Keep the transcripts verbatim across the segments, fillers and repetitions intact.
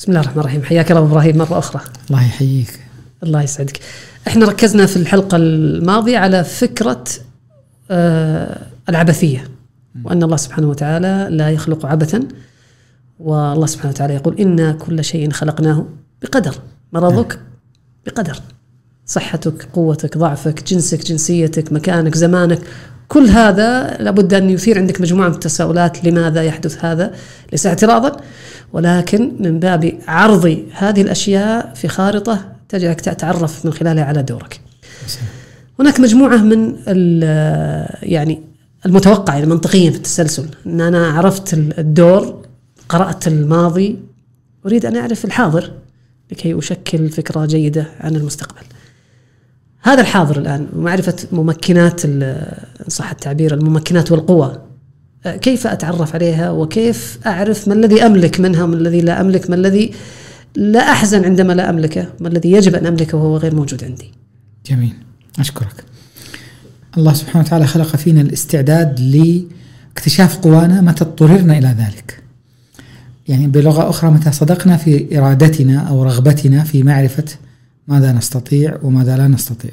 بسم الله الرحمن الرحيم. حياك الله إبراهيم مرة أخرى. الله يحييك. الله يسعدك. احنا ركزنا في الحلقة الماضية على فكرة آه العبثية، وأن الله سبحانه وتعالى لا يخلق عبثا، والله سبحانه وتعالى يقول إنا كل شيء خلقناه بقدر. مرضك بقدر، صحتك، قوتك، ضعفك، جنسك، جنسيتك، مكانك، زمانك، كل هذا لابد أن يثير عندك مجموعة من التساؤلات. لماذا يحدث هذا؟ ليس اعتراضا، ولكن من باب عرض هذه الأشياء في خارطة تجعلك تتعرف من خلالها على دورك. هناك مجموعة من يعني المتوقع منطقيا في التسلسل، أن أنا عرفت الدور، قرأت الماضي، أريد أن أعرف الحاضر لكي أشكل فكرة جيدة عن المستقبل. هذا الحاضر الآن، ومعرفة ممكنات إن صح التعبير الممكنات والقوى، كيف أتعرف عليها، وكيف أعرف ما الذي أملك منها وما الذي لا أملك، ما الذي لا أحزن عندما لا أملكه، ما الذي يجب أن أملكه وهو غير موجود عندي. جميل، أشكرك. الله سبحانه وتعالى خلق فينا الاستعداد لاكتشاف قوانا متى اضطررنا إلى ذلك، يعني بلغة أخرى متى صدقنا في إرادتنا أو رغبتنا في معرفة ماذا نستطيع وماذا لا نستطيع.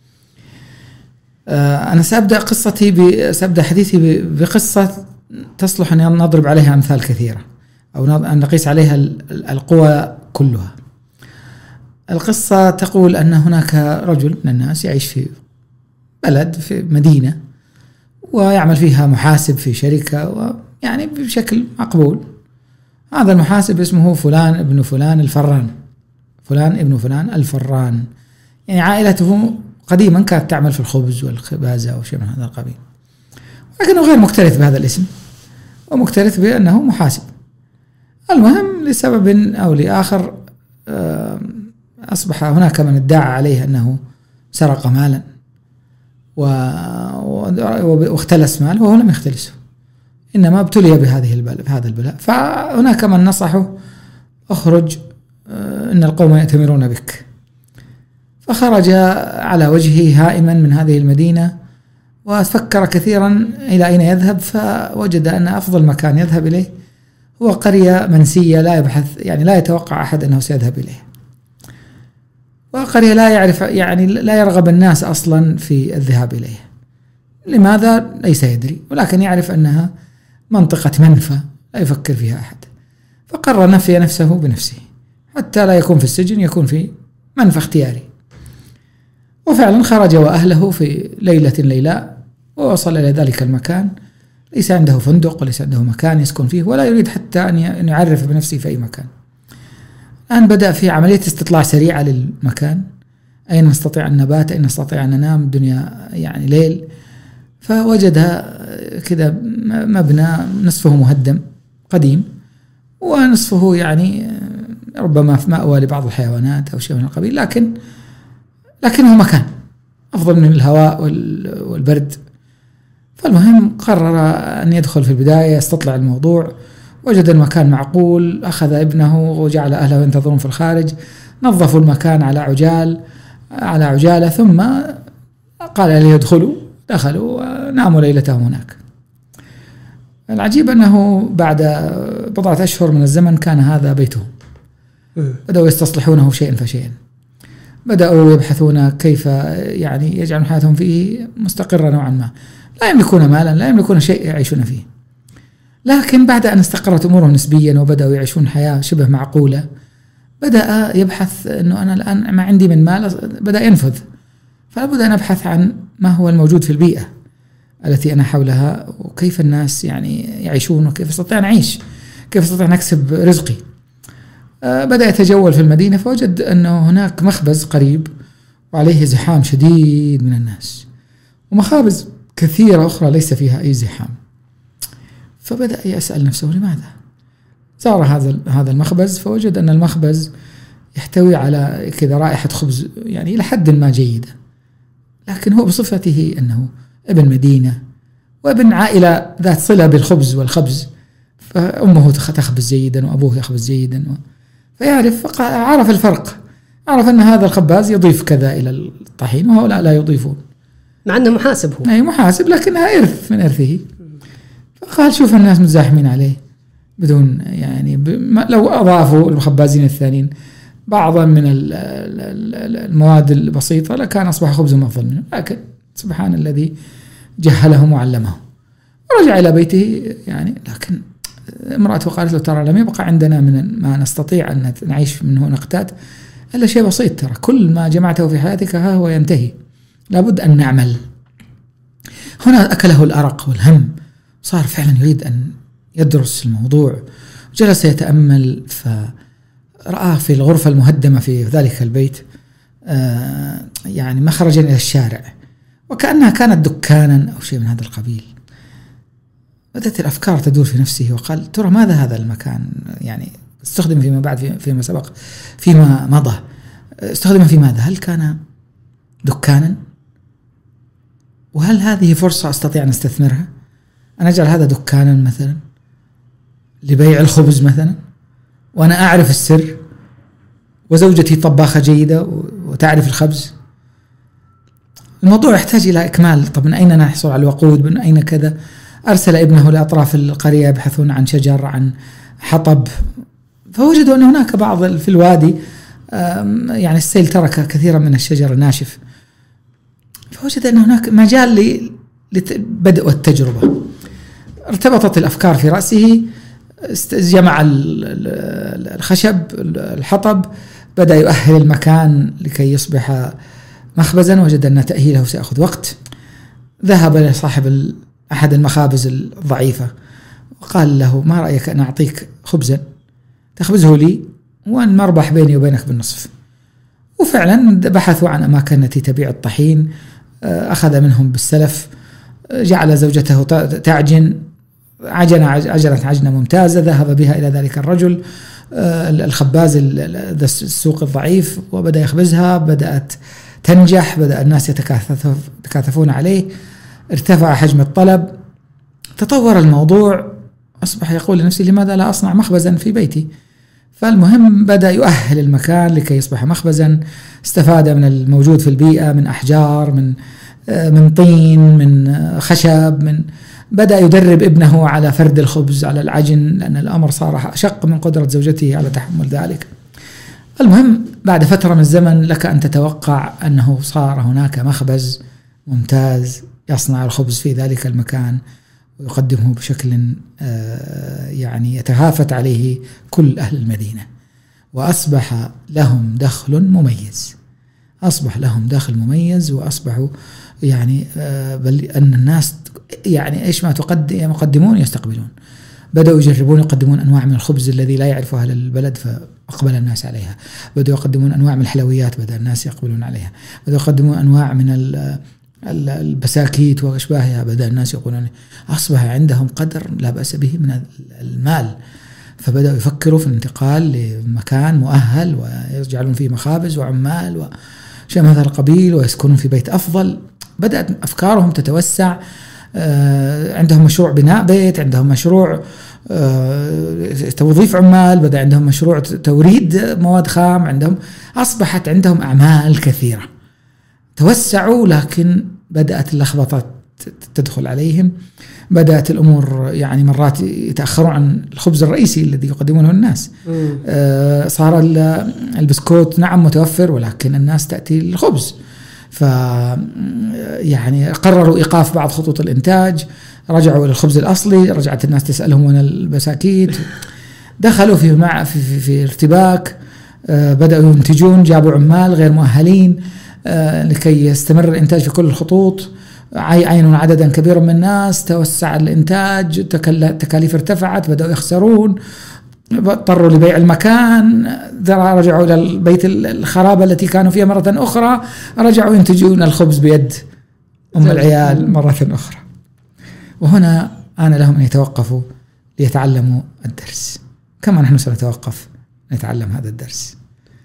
أنا سأبدأ قصتي ب... سأبدأ حديثي بقصة تصلح أن نضرب عليها أمثال كثيرة، أو أن نقيس عليها القوى كلها. القصة تقول أن هناك رجل من الناس يعيش في بلد، في مدينة، ويعمل فيها محاسب في شركة، ويعني بشكل مقبول. هذا المحاسب اسمه فلان ابن فلان الفران، فلان ابن فلان الفران، يعني عائلته قديما كانت تعمل في الخبز والخبازة أو شيء من هذا القبيل، ولكنه غير مكترث بهذا الاسم، ومكترث بأنه محاسب. المهم لسبب أو لآخر أصبح هناك من ادعى عليه أنه سرق مالا واختلس مال، وهو لم يختلسه، إنما ابتلي بهذه البلاء بهذا البلاء. فهناك من نصحه: اخرج إن القوم يأتمرون بك. فخرج على وجهه هائما من هذه المدينة، وفكر كثيرا إلى أين يذهب، فوجد أن أفضل مكان يذهب إليه هو قرية منسية لا يبحث يعني لا يتوقع أحد أنه سيذهب إليه، وقرية لا يعرف يعني لا يرغب الناس أصلا في الذهاب إليه. لماذا؟ ليس يدري، ولكن يعرف أنها منطقة منفى لا يفكر فيها أحد. فقرر نفي نفسه بنفسه حتى لا يكون في السجن، يكون في منفى اختياري. وفعلا خرج وأهله في ليلة ليلاء، ووصل إلى ذلك المكان. ليس عنده فندق وليس عنده مكان يسكن فيه، ولا يريد حتى أن يعرف بنفسه في أي مكان. الآن بدأ في عملية استطلاع سريعة للمكان، أين نستطيع أن نبات، أين نستطيع أن ننام، الدنيا يعني ليل. فوجدها كذا مبنى نصفه مهدم قديم، ونصفه يعني ربما في مأوى لبعض الحيوانات أو شيء من القبيل، لكن لكنه مكان أفضل من الهواء والبرد. فالمهم قرر أن يدخل في البداية، يستطلع الموضوع، وجد المكان معقول، أخذ ابنه وجعل أهله ينتظرون في الخارج، نظفوا المكان على عجال على عجالة، ثم قال لي يدخلوا. دخلوا وناموا ليلتهم هناك. العجيب أنه بعد بضعة أشهر من الزمن كان هذا بيتهم. بدأوا يستصلحونه شيئا فشيئا، بدأوا يبحثون كيف يعني يجعلون حياتهم فيه مستقرة نوعا ما. لا يملكون مالا، لا يملكون شيء يعيشون فيه، لكن بعد أن استقرت أمورهم نسبيا وبدأوا يعيشون حياة شبه معقولة، بدأ يبحث أنه أنا الآن ما عندي من مال، بدأ ينفذ. فبدأ نبحث عن ما هو الموجود في البيئة التي أنا حولها، وكيف الناس يعني يعيشون، وكيف استطيع نعيش، كيف استطيع نكسب رزقي. بدأ يتجول في المدينة، فوجد أنه هناك مخبز قريب وعليه زحام شديد من الناس، ومخابز كثيرة أخرى ليس فيها أي زحام. فبدأ يسأل نفسه لماذا؟ زار هذا هذا المخبز، فوجد أن المخبز يحتوي على كذا رائحة خبز يعني إلى حد ما جيدة، لكن هو بصفته أنه ابن مدينة وابن عائلة ذات صلة بالخبز والخبز، فأمه تخبز جيدا وأبوه يخبز جيدا، فيعرف عرف الفرق، عرف أن هذا الخباز يضيف كذا إلى الطحين وهؤلاء لا يضيفون، مع أنه محاسب هو. أي محاسب، لكنها إرث من إرثه. فقال شوف الناس متزاحمين عليه، بدون يعني لو أضافوا الخبازين الثانيين بعضا من المواد البسيطة لكان أصبح خبز أفضل منه. لكن سبحان الذي جهلهم وعلمهم. ورجع إلى بيته يعني. لكن امرأته قالت له ترى لم يبقى عندنا من ما نستطيع أن نعيش منه نقتات إلا شيء بسيط، ترى كل ما جمعته في حياتك ها هو ينتهي، لابد أن نعمل. هنا أكله الأرق والهم، صار فعلا يريد أن يدرس الموضوع. جلس يتأمل فرأى في الغرفة المهدمة في ذلك البيت آه يعني مخرجا إلى الشارع، وكأنها كانت دكانا أو شيء من هذا القبيل. بدأت الأفكار تدور في نفسه وقال ترى ماذا هذا المكان يعني استخدم فيما بعد فيما سبق فيما مضى استخدم في ماذا؟ هل كان دكانا؟ وهل هذه فرصة أستطيع أن استثمرها؟ أنا أجعل هذا دكانا مثلا لبيع الخبز مثلا، وأنا أعرف السر، وزوجتي طباخة جيدة وتعرف الخبز. الموضوع يحتاج إلى إكمال. طب من أين نحصل على الوقود؟ من أين كذا؟ أرسل ابنه لأطراف القرية يبحثون عن شجر، عن حطب، فوجدوا أن هناك بعض في الوادي يعني السيل ترك كثيرا من الشجر الناشف، فوجد أن هناك مجال لبدء التجربة. ارتبطت الأفكار في رأسه، جمع الخشب الحطب، بدأ يؤهل المكان لكي يصبح مخبزا. وجد أن تأهيله سيأخذ وقت. ذهب لصاحب أحد المخابز الضعيفة وقال له ما رأيك أن أعطيك خبزا تخبزه لي وأن مربح بيني وبينك بالنصف. وفعلا بحثوا عن أماكن التي تبيع الطحين، أخذ منهم بالسلف، جعل زوجته تعجن عجن عجنة عجنة ممتازة، ذهب بها إلى ذلك الرجل الخباز السوق الضعيف وبدأ يخبزها. بدأت تنجح، بدأ الناس يتكاثفون عليه، ارتفع حجم الطلب، تطور الموضوع. أصبح يقول لنفسه لماذا لا أصنع مخبزا في بيتي؟ فالمهم بدأ يؤهل المكان لكي يصبح مخبزا. استفاد من الموجود في البيئة من أحجار، من من طين، من خشب، من بدأ يدرب ابنه على فرد الخبز، على العجن، لأن الأمر صار أشق من قدرة زوجته على تحمل ذلك. المهم بعد فترة من الزمن لك أن تتوقع أنه صار هناك مخبز ممتاز يصنع الخبز في ذلك المكان ويقدمه بشكل يعني يتهافت عليه كل أهل المدينة، وأصبح لهم دخل مميز. أصبح لهم دخل مميز وأصبحوا يعني بل أن الناس يعني إيش ما تقدم يقدمون يستقبلون. بدأوا يجربون يقدمون أنواع من الخبز الذي لا يعرفها أهل البلد فأقبل الناس عليها. بدأوا يقدمون أنواع من الحلويات بدأ الناس يقبلون عليها. بدأوا يقدمون أنواع من البساكيت وأشباهها بدأ الناس يقولون. أصبح عندهم قدر لا بأس به من المال، فبدأوا يفكروا في الانتقال لمكان مؤهل ويجعلون فيه مخابز وعمال وشيء من هذا القبيل ويسكنون في بيت أفضل. بدأت أفكارهم تتوسع. عندهم مشروع بناء بيت، عندهم مشروع توظيف عمال، بدأ عندهم مشروع توريد مواد خام، عندهم أصبحت عندهم أعمال كثيرة. توسعوا لكن بدأت اللخبطة تدخل عليهم. بدأت الأمور يعني مرات يتأخرون عن الخبز الرئيسي الذي يقدمونه الناس. آه صار البسكوت نعم متوفر ولكن الناس تأتي للخبز. ف يعني قرروا إيقاف بعض خطوط الإنتاج، رجعوا إلى الخبز الأصلي، رجعت الناس تسألهم عن البساكيت، دخلوا في مع في, في, في ارتباك. آه بدأوا ينتجون، جابوا عمال غير مؤهلين آه لكي يستمر الإنتاج في كل الخطوط. عينوا عددا كبيرا من الناس، توسع الإنتاج، تكاليف ارتفعت، بدأوا يخسرون، اضطروا لبيع المكان، رجعوا إلى البيت الخرابة التي كانوا فيها مرة أخرى، رجعوا ينتجون الخبز بيد أم العيال مرة أخرى. وهنا آن لهم أن يتوقفوا ليتعلموا الدرس كما نحن سنتوقف نتعلم هذا الدرس.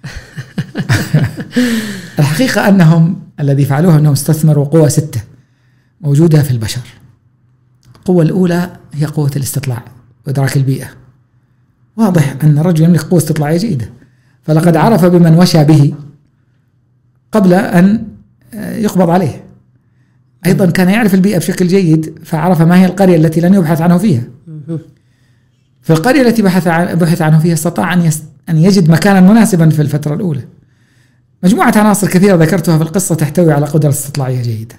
الحقيقة أنهم الذي فعلوه أنهم استثمروا قوة ستة موجودة في البشر. القوة الأولى هي قوة الاستطلاع وإدراك البيئة. واضح أن الرجل يملك قوة استطلاعية جيدة، فلقد عرف بمن وشى به قبل أن يقبض عليه. أيضا كان يعرف البيئة بشكل جيد، فعرف ما هي القرية التي لن يبحث عنه فيها. في القرية التي بحث عن بحث عنه فيها استطاع أن يست أن يجد مكانا مناسبا في الفترة الأولى. مجموعة عناصر كثيرة ذكرتها في القصة تحتوي على قدرة استطلاعية جيدة.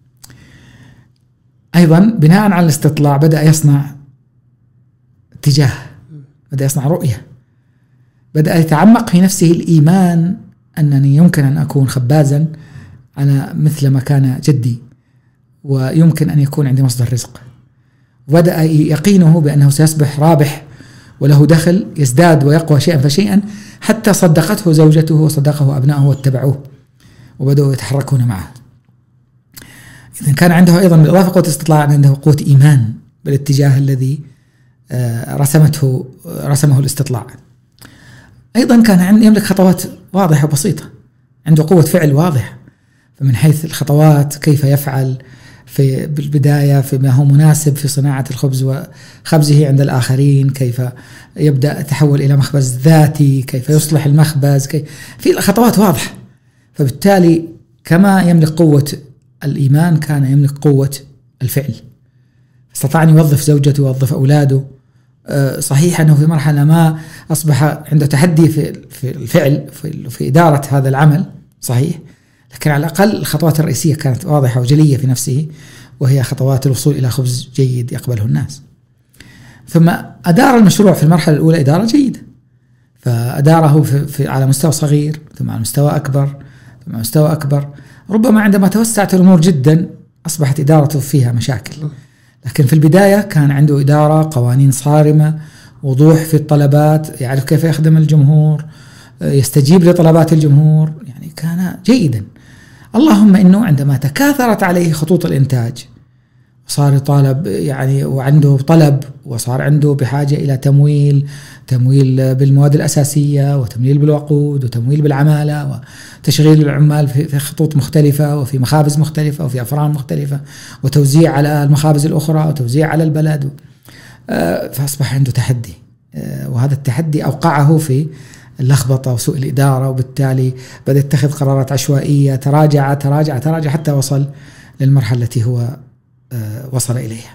أيضا بناء على الاستطلاع بدأ يصنع اتجاه، بدأ يصنع رؤية، بدأ يتعمق في نفسه الإيمان أنني يمكن أن أكون خبازا على مثل ما كان جدي، ويمكن أن يكون عندي مصدر رزق. وبدأ يقينه بأنه سيصبح رابح وله دخل يزداد ويقوى شيئا فشيئا، حتى صدقته زوجته وصدقه أبنائه واتبعوه وبدأوا يتحركون معه. إذن كان عنده أيضا بالإضافة قوة استطلاع، عنده قوة إيمان بالاتجاه الذي رسمته رسمه الاستطلاع. أيضا كان يملك خطوات واضحة وبسيطة، عنده قوة فعل واضح، فمن حيث الخطوات كيف يفعل في بالبداية فيما هو مناسب في صناعة الخبز وخبزه عند الآخرين، كيف يبدأ تحول إلى مخبز ذاتي، كيف يصلح المخبز، كيف في خطوات واضحة. فبالتالي كما يملك قوة الإيمان كان يملك قوة الفعل، استطاع أن يوظف زوجته ويوظف أولاده. صحيح أنه في مرحلة ما أصبح عنده تحدي في في الفعل في, في إدارة هذا العمل، صحيح، لكن على الأقل الخطوات الرئيسية كانت واضحة وجلية في نفسه، وهي خطوات الوصول إلى خبز جيد يقبله الناس. ثم أدار المشروع في المرحلة الأولى إدارة جيدة، فأداره في في على مستوى صغير، ثم على مستوى أكبر، ثم على مستوى أكبر. ربما عندما توسعت الأمور جدا أصبحت إدارته فيها مشاكل، لكن في البداية كان عنده إدارة، قوانين صارمة، وضوح في الطلبات، يعرف كيف يخدم الجمهور، يستجيب لطلبات الجمهور، يعني كان جيدا. اللهم إنه عندما تكاثرت عليه خطوط الإنتاج صار طالب يعني وعنده طلب، وصار عنده بحاجة إلى تمويل تمويل بالمواد الأساسية، وتمويل بالوقود، وتمويل بالعمالة، وتشغيل العمال في خطوط مختلفة وفي مخابز مختلفة وفي أفران مختلفة، وتوزيع على المخابز الأخرى وتوزيع على البلد. فأصبح عنده تحدي، وهذا التحدي أوقعه في اللخبطة وسوء الإدارة، وبالتالي بدأ يتخذ قرارات عشوائية، تراجع تراجع تراجع حتى وصل للمرحلة التي هو وصل إليها.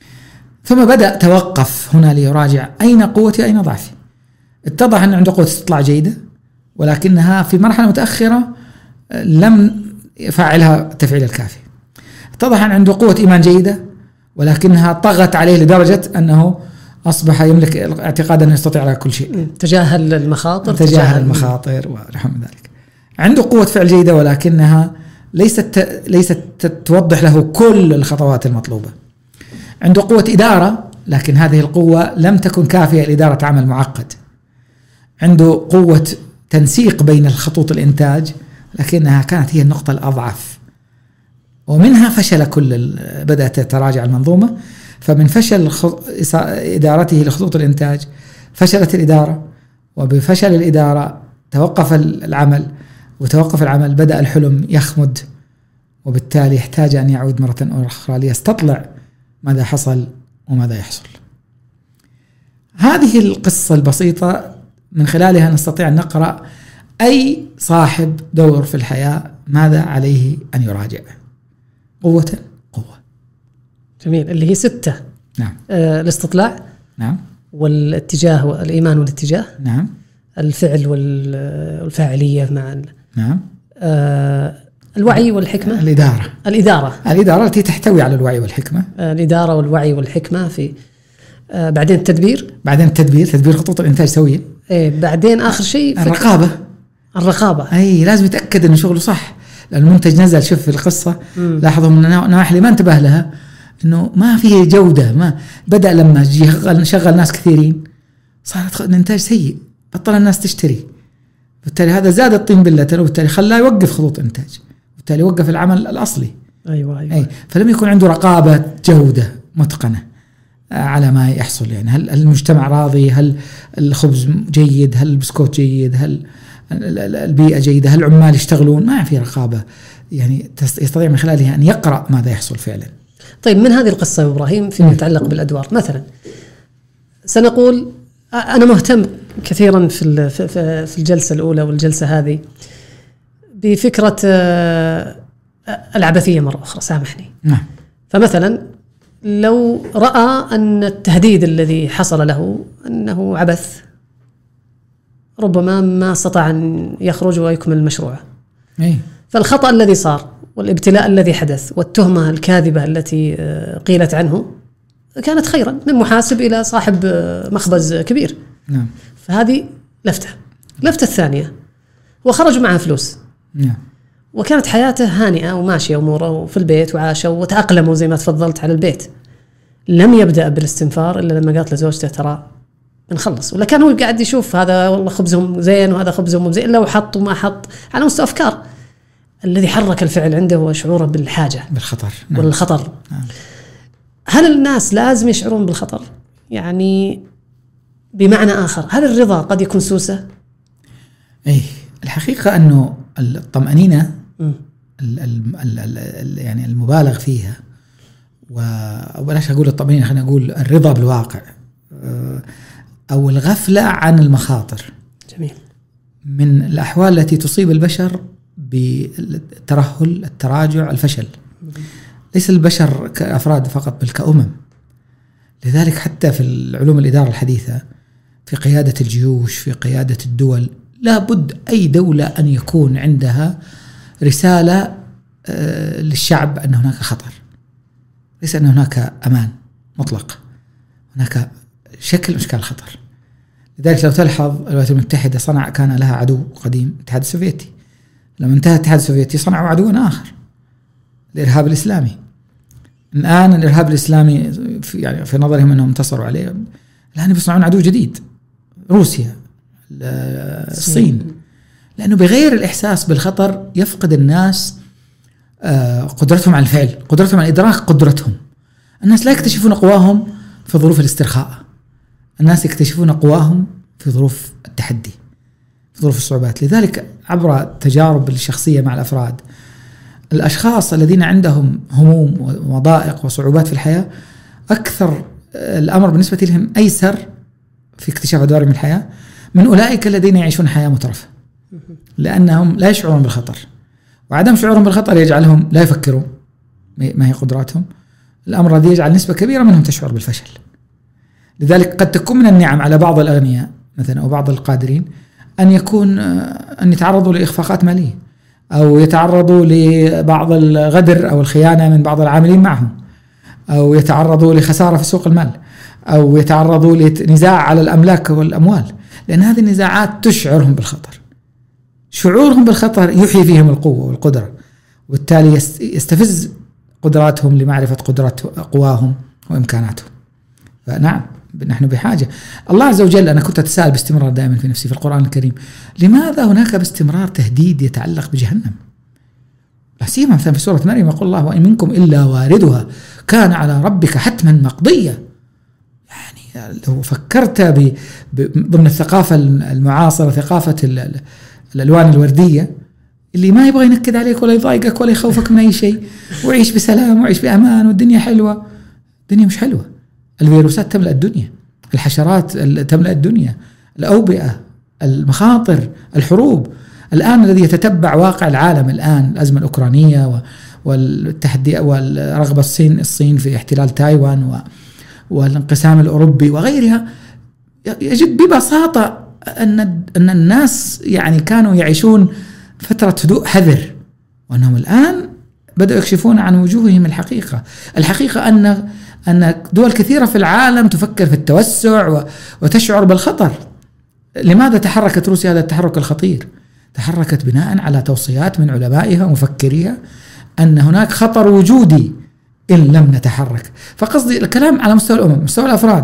ثم بدأ توقف هنا ليراجع أين قوتي أين ضعفي. اتضح أن عنده قوة استطلاع جيدة، ولكنها في مرحلة متأخرة لم يفعلها التفعيل الكافي. اتضح أن عنده قوة إيمان جيدة، ولكنها طغت عليه لدرجة أنه أصبح يملك اعتقادا أنه يستطيع على كل شيء، تجاهل المخاطر تجاهل المخاطر ورحم ذلك. عنده قوة فعل جيدة، ولكنها ليست ليست توضح له كل الخطوات المطلوبة. عنده قوة إدارة، لكن هذه القوة لم تكن كافية لإدارة عمل معقد. عنده قوة تنسيق بين الخطوط الإنتاج، لكنها كانت هي النقطة الأضعف، ومنها فشل كل بدأت تتراجع المنظومة. فمن فشل إدارته لخطوط الإنتاج فشلت الإدارة، وبفشل الإدارة توقف العمل، وتوقف العمل بدأ الحلم يخمد، وبالتالي يحتاج أن يعود مرة أخرى ليستطلع ماذا حصل وماذا يحصل. هذه القصة البسيطة من خلالها نستطيع أن نقرأ أي صاحب دور في الحياة ماذا عليه أن يراجع. قوة قوة جميل، اللي هي ستة. نعم. آه الاستطلاع، نعم، والاتجاه والإيمان والاتجاه، نعم، الفعل والفاعلية مع، نعم، آه الوعي والحكمة، الإدارة الإدارة الإدارة التي تحتوي على الوعي والحكمة، آه الإدارة والوعي والحكمة في آه بعدين التدبير، بعدين التدبير تدبير خطوط الإنتاج سويا، إيه بعدين آخر شيء الرقابة. الرقابة أي لازم يتأكد إنه شغله صح، لأن المنتج نزل. شوف في القصة لاحظوا من النواحي اللي ما انتبه لها إنه ما فيه جودة. ما بدأ لما شغل شغل ناس كثيرين صارت الإنتاج سيء، بطل الناس تشتري، بالتالي هذا زاد الطين بلة، وبالتالي خلاه يوقف خطوط إنتاج، وبالتالي وقف العمل الأصلي. أيوة أيوة. أي فلم يكن عنده رقابة جودة متقنة على ما يحصل. يعني هل المجتمع راضي؟ هل الخبز جيد؟ هل البسكوت جيد؟ هل البيئة جيدة؟ هل العمال يشتغلون؟ ما في رقابة يعني يستطيع من خلالها أن يقرأ ماذا يحصل فعلا. طيب من هذه القصة يا إبراهيم فيما يتعلق بالأدوار، مثلا سنقول أنا مهتم كثيرا في في الجلسة الأولى والجلسة هذه بفكرة العبثية مرة أخرى، سامحني. نعم. فمثلا لو رأى أن التهديد الذي حصل له أنه عبث ربما ما استطاع أن يخرج ويكمل مشروعه. أي. فالخطأ الذي صار والابتلاء الذي حدث والتهمة الكاذبة التي قيلت عنه كانت خيرا من محاسب إلى صاحب مخبز كبير. نعم. فهذه لفتة. لفتة الثانية وخرجوا معها فلوس. نعم. وكانت حياته هانئة وماشية أموره في البيت وعاشوا وتأقلموا زي ما تفضلت على البيت. لم يبدأ بالاستنفار إلا لما قالت لزوجته ترى بنخلص، ولا كان هو قاعد يشوف هذا والله خبزهم زين وهذا خبزهم مو زين، إلا وحط وما حط على مستوى أفكار. الذي حرك الفعل عنده هو شعوره بالحاجة بالخطر. نعم. والخطر. نعم. هل الناس لازم يشعرون بالخطر؟ يعني بمعنى آخر هل الرضا قد يكون سوسة؟ أي الحقيقة أنه الطمأنينة م. ال ال ال ال يعني المبالغ فيها، وبلاش أقول الطمأنينة، خلينا نقول الرضا بالواقع أو الغفلة عن المخاطر. جميل. من الأحوال التي تصيب البشر بالترهل، التراجع، الفشل. ليس البشر كأفراد فقط بل كأمم. لذلك حتى في العلوم الإدارة الحديثة في قيادة الجيوش، في قيادة الدول، لا بد أي دولة أن يكون عندها رسالة للشعب أن هناك خطر، ليس أن هناك أمان مطلق، هناك شكل من أشكال الخطر. لذلك لو تلحظ الولايات المتحدة صنع كان لها عدو قديم الاتحاد السوفيتي، لما انتهى الاتحاد السوفيتي صنعوا عدوا آخر الإرهاب الإسلامي. الآن الإرهاب الإسلامي في يعني في نظرهم أنهم انتصروا عليه، الآن بيصنعون عدو جديد، روسيا، الصين. لأنه بغير الإحساس بالخطر يفقد الناس قدرتهم على الفعل، قدرتهم على إدراك قدرتهم. الناس لا يكتشفون قواهم في ظروف الاسترخاء، الناس يكتشفون قواهم في ظروف التحدي، في ظروف الصعوبات. لذلك عبر تجارب الشخصية مع الأفراد، الأشخاص الذين عندهم هموم ومضائق وصعوبات في الحياة أكثر الأمر بالنسبة لهم أيسر في اكتشاف أدوارهم الحياة من أولئك الذين يعيشون حياة مترفة، لأنهم لا يشعرون بالخطر، وعدم شعورهم بالخطر يجعلهم لا يفكرون ما هي قدراتهم. الأمر الذي يجعل نسبة كبيرة منهم تشعر بالفشل. لذلك قد تكون من النعم على بعض الأغنياء مثلا أو بعض القادرين أن يكون أن يتعرضوا لإخفاقات مالية، أو يتعرضوا لبعض الغدر أو الخيانة من بعض العاملين معهم، أو يتعرضوا لخسارة في سوق المال، أو يتعرضوا لنزاع على الأملاك والأموال، لأن هذه النزاعات تشعرهم بالخطر. شعورهم بالخطر يحيي فيهم القوة والقدرة، وبالتالي يستفز قدراتهم لمعرفة قدرات قواهم وإمكاناتهم. فنعم نحن بحاجة. الله عز وجل، أنا كنت أتساءل باستمرار دائما في نفسي في القرآن الكريم، لماذا هناك باستمرار تهديد يتعلق بجهنم؟ لا سيما مثلا في سورة مريم يقول الله وإن منكم إلا واردها كان على ربك حتما مقضية. يعني لو فكرت ب... ب... ضمن الثقافة المعاصرة، ثقافة ال... الألوان الوردية، اللي ما يبغى ينكد عليك ولا يضايقك ولا يخوفك من أي شيء، وعيش بسلام وعيش بأمان والدنيا حلوة. الدنيا مش حلوة. الفيروسات تملأ الدنيا، الحشرات تملأ الدنيا، الأوبئة، المخاطر، الحروب. الآن الذي يتتبع واقع العالم الآن، الأزمة الأوكرانية والتحدي والرغبة الصين الصين في احتلال تايوان والانقسام الأوروبي وغيرها، يجد ببساطة أن أن الناس يعني كانوا يعيشون فترة هدوء حذر، وأنهم الآن بدأوا يكشفون عن وجوههم الحقيقة. الحقيقة أن أن دول كثيرة في العالم تفكر في التوسع وتشعر بالخطر. لماذا تحركت روسيا هذا التحرك الخطير؟ تحركت بناء على توصيات من علمائها ومفكريها أن هناك خطر وجودي إن لم نتحرك. فقصدي الكلام على مستوى الأمم، مستوى الأفراد،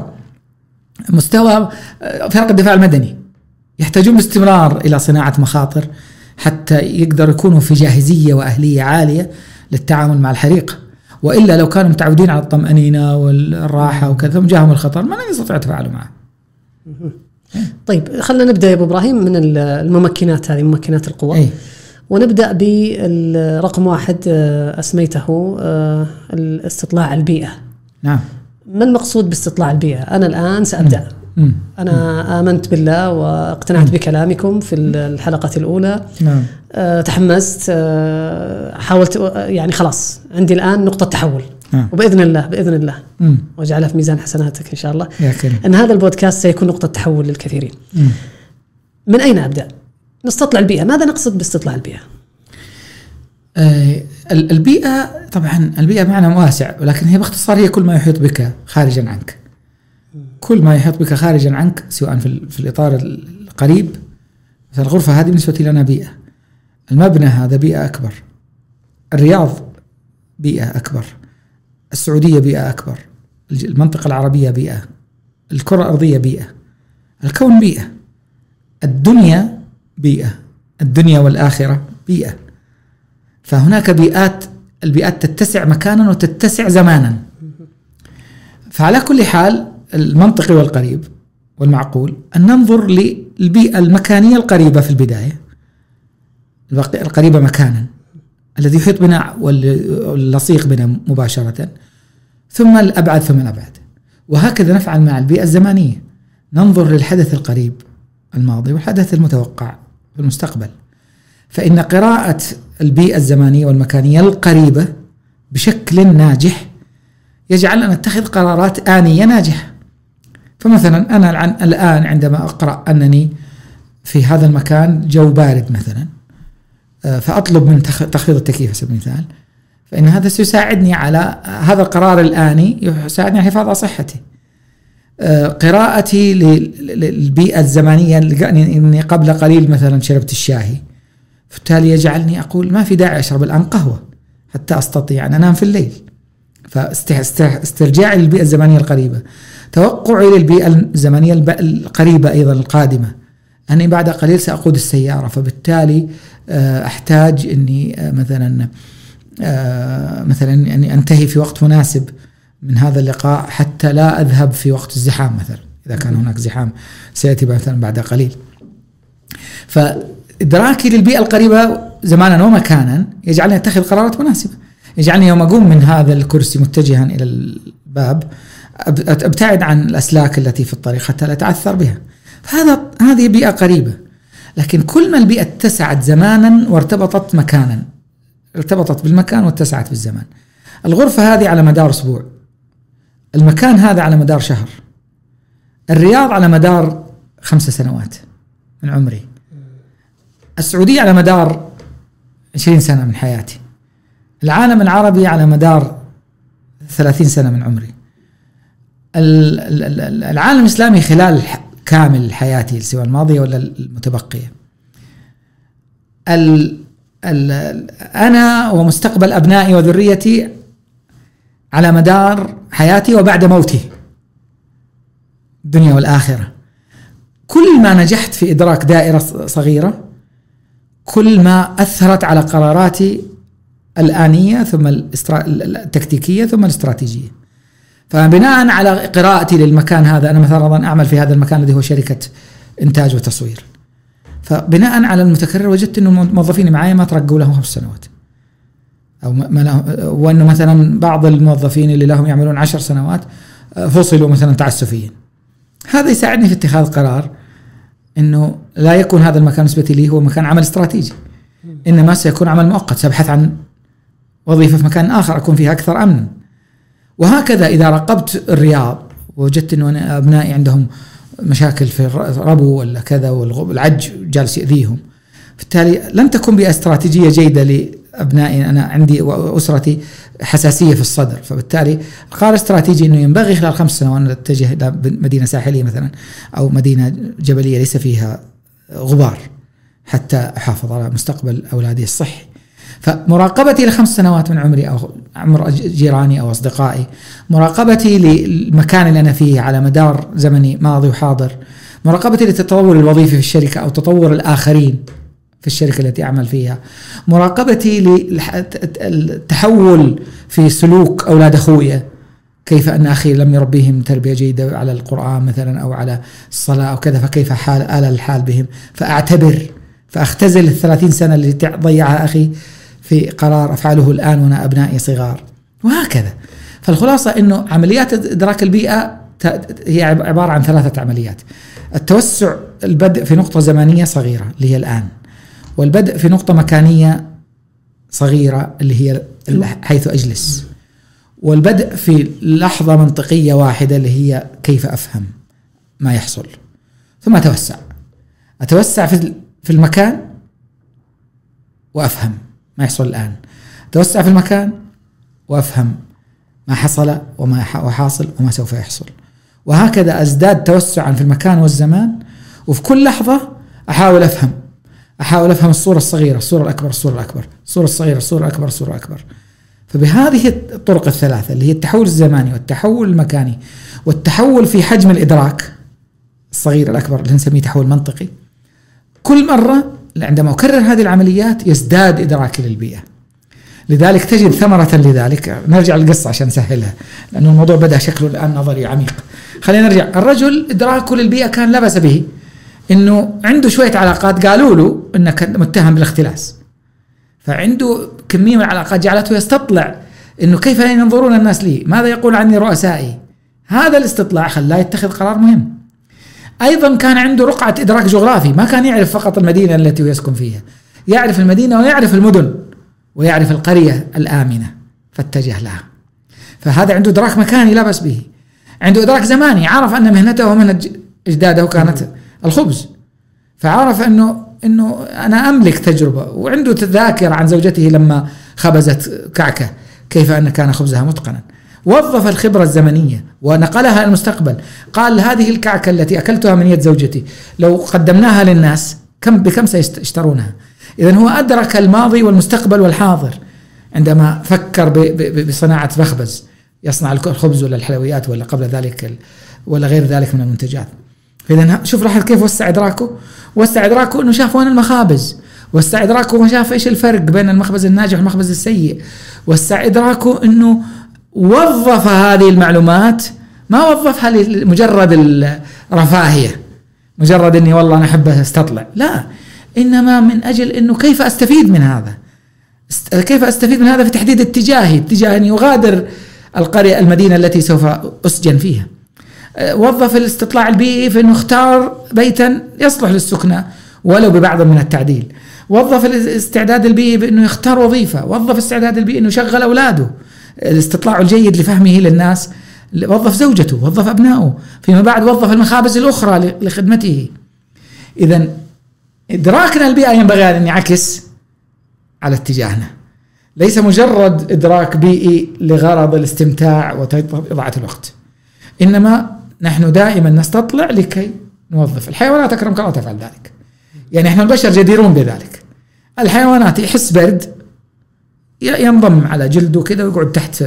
مستوى فرق الدفاع المدني، يحتاجون باستمرار إلى صناعة مخاطر حتى يقدروا يكونوا في جاهزية وأهلية عالية للتعامل مع الحريق. وإلا لو كانوا متعودين على الطمأنينة والراحة وكذا ثم جاءهم الخطر ما يستطيعوا يتفاعلوا معه. طيب خلنا نبدأ يا أبو إبراهيم من الممكنات هذه، ممكنات القوة. أي. ونبدأ برقم واحد أسميته الاستطلاع البيئة. نعم. ما المقصود باستطلاع البيئة؟ أنا الآن سأبدأ م. أنا آمنت بالله واقتنعت م. بكلامكم في الحلقة الأولى. نعم. أه تحمست، أه حاولت، يعني خلاص عندي الآن نقطة تحول. نعم. وبإذن الله بإذن الله م. واجعلها في ميزان حسناتك إن شاء الله، يا كريم. أن هذا البودكاست سيكون نقطة تحول للكثيرين. م. من أين أبدأ؟ نستطلع البيئة. ماذا نقصد باستطلاع البيئة؟ آه البيئة طبعا البيئة معنى واسع، ولكن هي باختصار هي كل ما يحيط بك خارجا عنك. كل ما يحيط بك خارجا عنك سواء في, في الإطار القريب، مثلا الغرفة هذه بالنسبة لنا بيئة، المبنى هذا بيئة أكبر، الرياض بيئة أكبر، السعودية بيئة أكبر، المنطقة العربية بيئة، الكرة الأرضية بيئة، الكون بيئة، الدنيا بيئة، الدنيا والآخرة بيئة. فهناك بيئات، البيئات تتسع مكانا وتتسع زمانا. فعلى كل حال المنطقي والقريب والمعقول أن ننظر للبيئة المكانية القريبة في البداية، القريبة مكانا الذي يحيط بنا واللصيق بنا مباشرة، ثم الأبعد ثم الأبعد. وهكذا نفعل مع البيئة الزمانية، ننظر للحدث القريب الماضي والحدث المتوقع في المستقبل. فإن قراءة البيئة الزمانية والمكانية القريبة بشكل ناجح يجعلنا نتخذ قرارات آنية ناجحة. فمثلا أنا الآن عندما أقرأ أنني في هذا المكان جو بارد مثلا، فأطلب من تخفيض التكييف على سبيل المثال، فإن هذا سيساعدني على هذا القرار الآني، يساعدني على الحفاظ على صحتي. قراءتي للبيئة الزمانية، أني قبل قليل مثلا شربت الشاي، فبالتالي يجعلني أقول ما في داعي أشرب الآن قهوة حتى أستطيع أن أنام في الليل. فاسترجاعي للبيئة الزمانية القريبة، توقعي للبيئة الزمانية القريبة أيضا القادمة، أني بعد قليل سأقود السيارة، فبالتالي أحتاج أني مثلا مثلا أني أنتهي في وقت مناسب من هذا اللقاء حتى لا أذهب في وقت الزحام مثلا، إذا كان هناك زحام سيأتي مثلا بعد قليل. فإدراكي للبيئة القريبة زمانا ومكانا يجعلني أتخذ قرارات مناسبة، يجعلني يوم أقوم من هذا الكرسي متجها إلى الباب أبتعد عن الأسلاك التي في الطريق حتى لا أتعثر بها. فهذا هذه بيئة قريبة. لكن كل ما البيئة اتسعت زمانا وارتبطت مكانا، ارتبطت بالمكان واتسعت بالزمان. الغرفة هذه على مدار أسبوع، المكان هذا على مدار شهر، الرياض على مدار خمس سنوات من عمري، السعودية على مدار عشرين سنة من حياتي، العالم العربي على مدار ثلاثين سنة من عمري، العالم الإسلامي خلال كامل حياتي سواء الماضية ولا المتبقية، ال ال أنا ومستقبل أبنائي وذريتي على مدار حياتي وبعد موتي، الدنيا والآخرة. كل ما نجحت في إدراك دائرة صغيرة كل ما أثرت على قراراتي الآنية ثم التكتيكية ثم الاستراتيجية. فبناء على قراءتي للمكان هذا، أنا مثلا أعمل في هذا المكان الذي هو شركة إنتاج وتصوير، فبناء على المتكرر وجدت أن الموظفين معي ما ترقوا لهم خمس سنوات، أو ما له، وأنه مثلا بعض الموظفين اللي لهم يعملون عشر سنوات فصلوا مثلا تعسفيا. هذا يساعدني في اتخاذ قرار أنه لا يكون هذا المكان بالنسبة لي هو مكان عمل استراتيجي، إنما سيكون عمل مؤقت، سأبحث عن وظيفة في مكان آخر أكون فيها أكثر أمنا. وهكذا إذا راقبت الرياض وجدت أنه أنا أبنائي عندهم مشاكل في الربو ولا كذا والعج جالس يأذيهم، بالتالي لن تكون بيئة استراتيجية جيدة لأبنائي. أنا عندي وأسرتي حساسية في الصدر، فبالتالي القرار استراتيجي أنه ينبغي خلال خمس سنوات أن أتجه إلى مدينة ساحلية مثلا أو مدينة جبلية ليس فيها غبار حتى أحافظ على مستقبل أولادي الصحي. فمراقبتي لخمس سنوات من عمري أو عمر جيراني أو أصدقائي، مراقبتي للمكان اللي أنا فيه على مدار زمني ماضي وحاضر، مراقبتي للتطور الوظيفي في الشركة أو تطور الآخرين في الشركة التي أعمل فيها، مراقبتي للتحول في سلوك أولاد أخويا، كيف أن أخي لم يربيهم تربية جيدة على القرآن مثلا أو على الصلاة أو كذا، فكيف حال آل الحال بهم، فأعتبر فأختزل الثلاثين سنة اللي ضيعها أخي في قرار أفعله الآن وأنا أبنائي صغار، وهكذا. فالخلاصة أنه عمليات إدراك البيئة هي عبارة عن ثلاثة عمليات. التوسع البدء في نقطة زمنية صغيرة اللي هي الآن، والبدء في نقطة مكانية صغيرة اللي هي حيث أجلس، والبدء في لحظة منطقية واحدة اللي هي كيف أفهم ما يحصل، ثم أتوسع أتوسع في في المكان وأفهم ما يحصل الآن، أتوسع في المكان وأفهم ما حصل وما حاصل وما سوف يحصل، وهكذا أزداد توسعا في المكان والزمان، وفي كل لحظة أحاول أفهم أحاول أفهم الصورة الصغيرة الصورة الأكبر الصورة الأكبر الصورة الصغيرة الصورة الأكبر الصورة الأكبر. فبهذه الطرق الثلاثة اللي هي التحول الزماني والتحول المكاني والتحول في حجم الإدراك الصغير الأكبر اللي نسميه تحول منطقي، كل مرة عندما أكرر هذه العمليات يزداد إدراكي للبيئة. لذلك تجد ثمرة لذلك. نرجع للقصة عشان نسهلها لأنه الموضوع بدأ شكله الآن نظري عميق. خلينا نرجع. الرجل إدراكه للبيئة كان لا بأس به، إنه عنده شوية علاقات قالوا له إنك متهم بالاختلاس، فعنده كمية من العلاقات جعلته يستطلع إنه كيف ينظرون الناس لي، ماذا يقول عني رؤسائي. هذا الاستطلاع خلاه يتخذ قرار مهم. أيضا كان عنده رقعة إدراك جغرافي، ما كان يعرف فقط المدينة التي يسكن فيها، يعرف المدينة ويعرف المدن ويعرف القرية الآمنة فاتجه لها. فهذا عنده إدراك مكاني لا بأس به. عنده إدراك زماني، عرف أن مهنته ومهنة أجداده كانت الخبز، فعرف أنه إنه أنا أملك تجربة. وعنده ذاكرة عن زوجته لما خبزت كعكة كيف أن كان خبزها متقنا. وظف الخبرة الزمنية ونقلها المستقبل. قال هذه الكعكة التي أكلتها من يد زوجتي لو قدمناها للناس كم بكم سيشترونها. إذن هو أدرك الماضي والمستقبل والحاضر عندما فكر بصناعة مخبز يصنع الخبز ولا الحلويات ولا قبل ذلك ولا غير ذلك من المنتجات. إذن شوف لاحظ كيف وسع إدراكه. وسع إدراكه إنه شاف وين المخابز، وسع إدراكه وشاف إيش الفرق بين المخبز الناجح والمخبز السيء، وسع إدراكه إنه وظف هذه المعلومات، ما وظفها لمجرد الرفاهية مجرد إني والله أنا أحب أستطلع، لا، إنما من أجل إنه كيف أستفيد من هذا، كيف أستفيد من هذا في تحديد اتجاهي اتجاه أن يغادر القرية المدينة التي سوف أسجن فيها. وظف الاستطلاع البيئي في أنه اختار بيتا يصلح للسكنة ولو ببعض من التعديل. وظف الاستعداد البيئي بأنه يختار وظيفة. وظف الاستعداد البيئي أنه يشغل أولاده، الاستطلاع الجيد لفهمه للناس. وظف زوجته، وظف أبنائه، فيما بعد وظف المخابز الأخرى لخدمته. إذن إدراكنا البيئة ينبغي أن ينعكس على اتجاهنا، ليس مجرد إدراك بيئي لغرض الاستمتاع وإضاعة الوقت، إنما نحن دائما نستطلع لكي نوظف. الحيوانات أكرمك الله تفعل ذلك، يعني إحنا البشر جديرون بذلك. الحيوانات يحس برد ينضم على جلده كده ويقعد تحت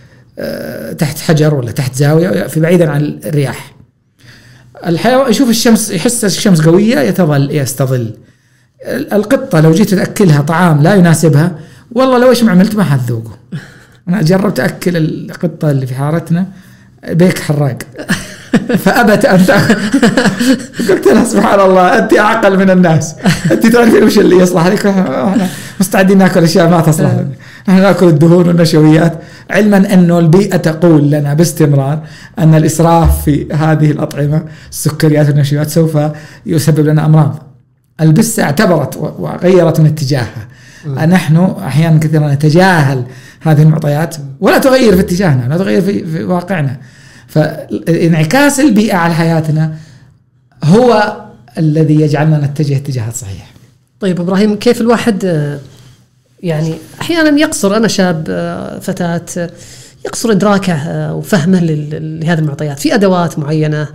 تحت حجر ولا تحت زاوية في بعيدا عن الرياح. الحيوان يشوف الشمس، يحس الشمس قوية يتظل يستظل. القطة لو جيت تأكلها طعام لا يناسبها، والله لو إيش ما عملت ما حتذوقه. أنا جربت أكل القطة اللي في حارتنا بيك حراق فأبت أن تأكل. قلت لها سبحان الله أنت أعقل من الناس، أنت تعرفين وش اللي يصلح لك، احنا مستعدين نأكل أشياء ما تصلح لنا، نحن نأكل الدهون والنشويات، علما أنه البيئة تقول لنا باستمرار أن الإسراف في هذه الأطعمة السكريات والنشويات سوف يسبب لنا أمراض. البسة اعتبرت وغيرت من اتجاهها. نحن أحيانا كثيرا نتجاهل هذه المعطيات ولا تغير في اتجاهنا، لا تغير في, في واقعنا. فانعكاس البيئة على حياتنا هو الذي يجعلنا نتجه اتجاهات صحيحة. طيب إبراهيم، كيف الواحد يعني أحيانا يقصر، أنا شاب فتاة يقصر إدراكه وفهمه لهذه المعطيات في أدوات معينة،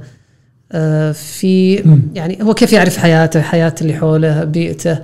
في يعني هو كيف يعرف حياته، حياة اللي حوله، بيئته،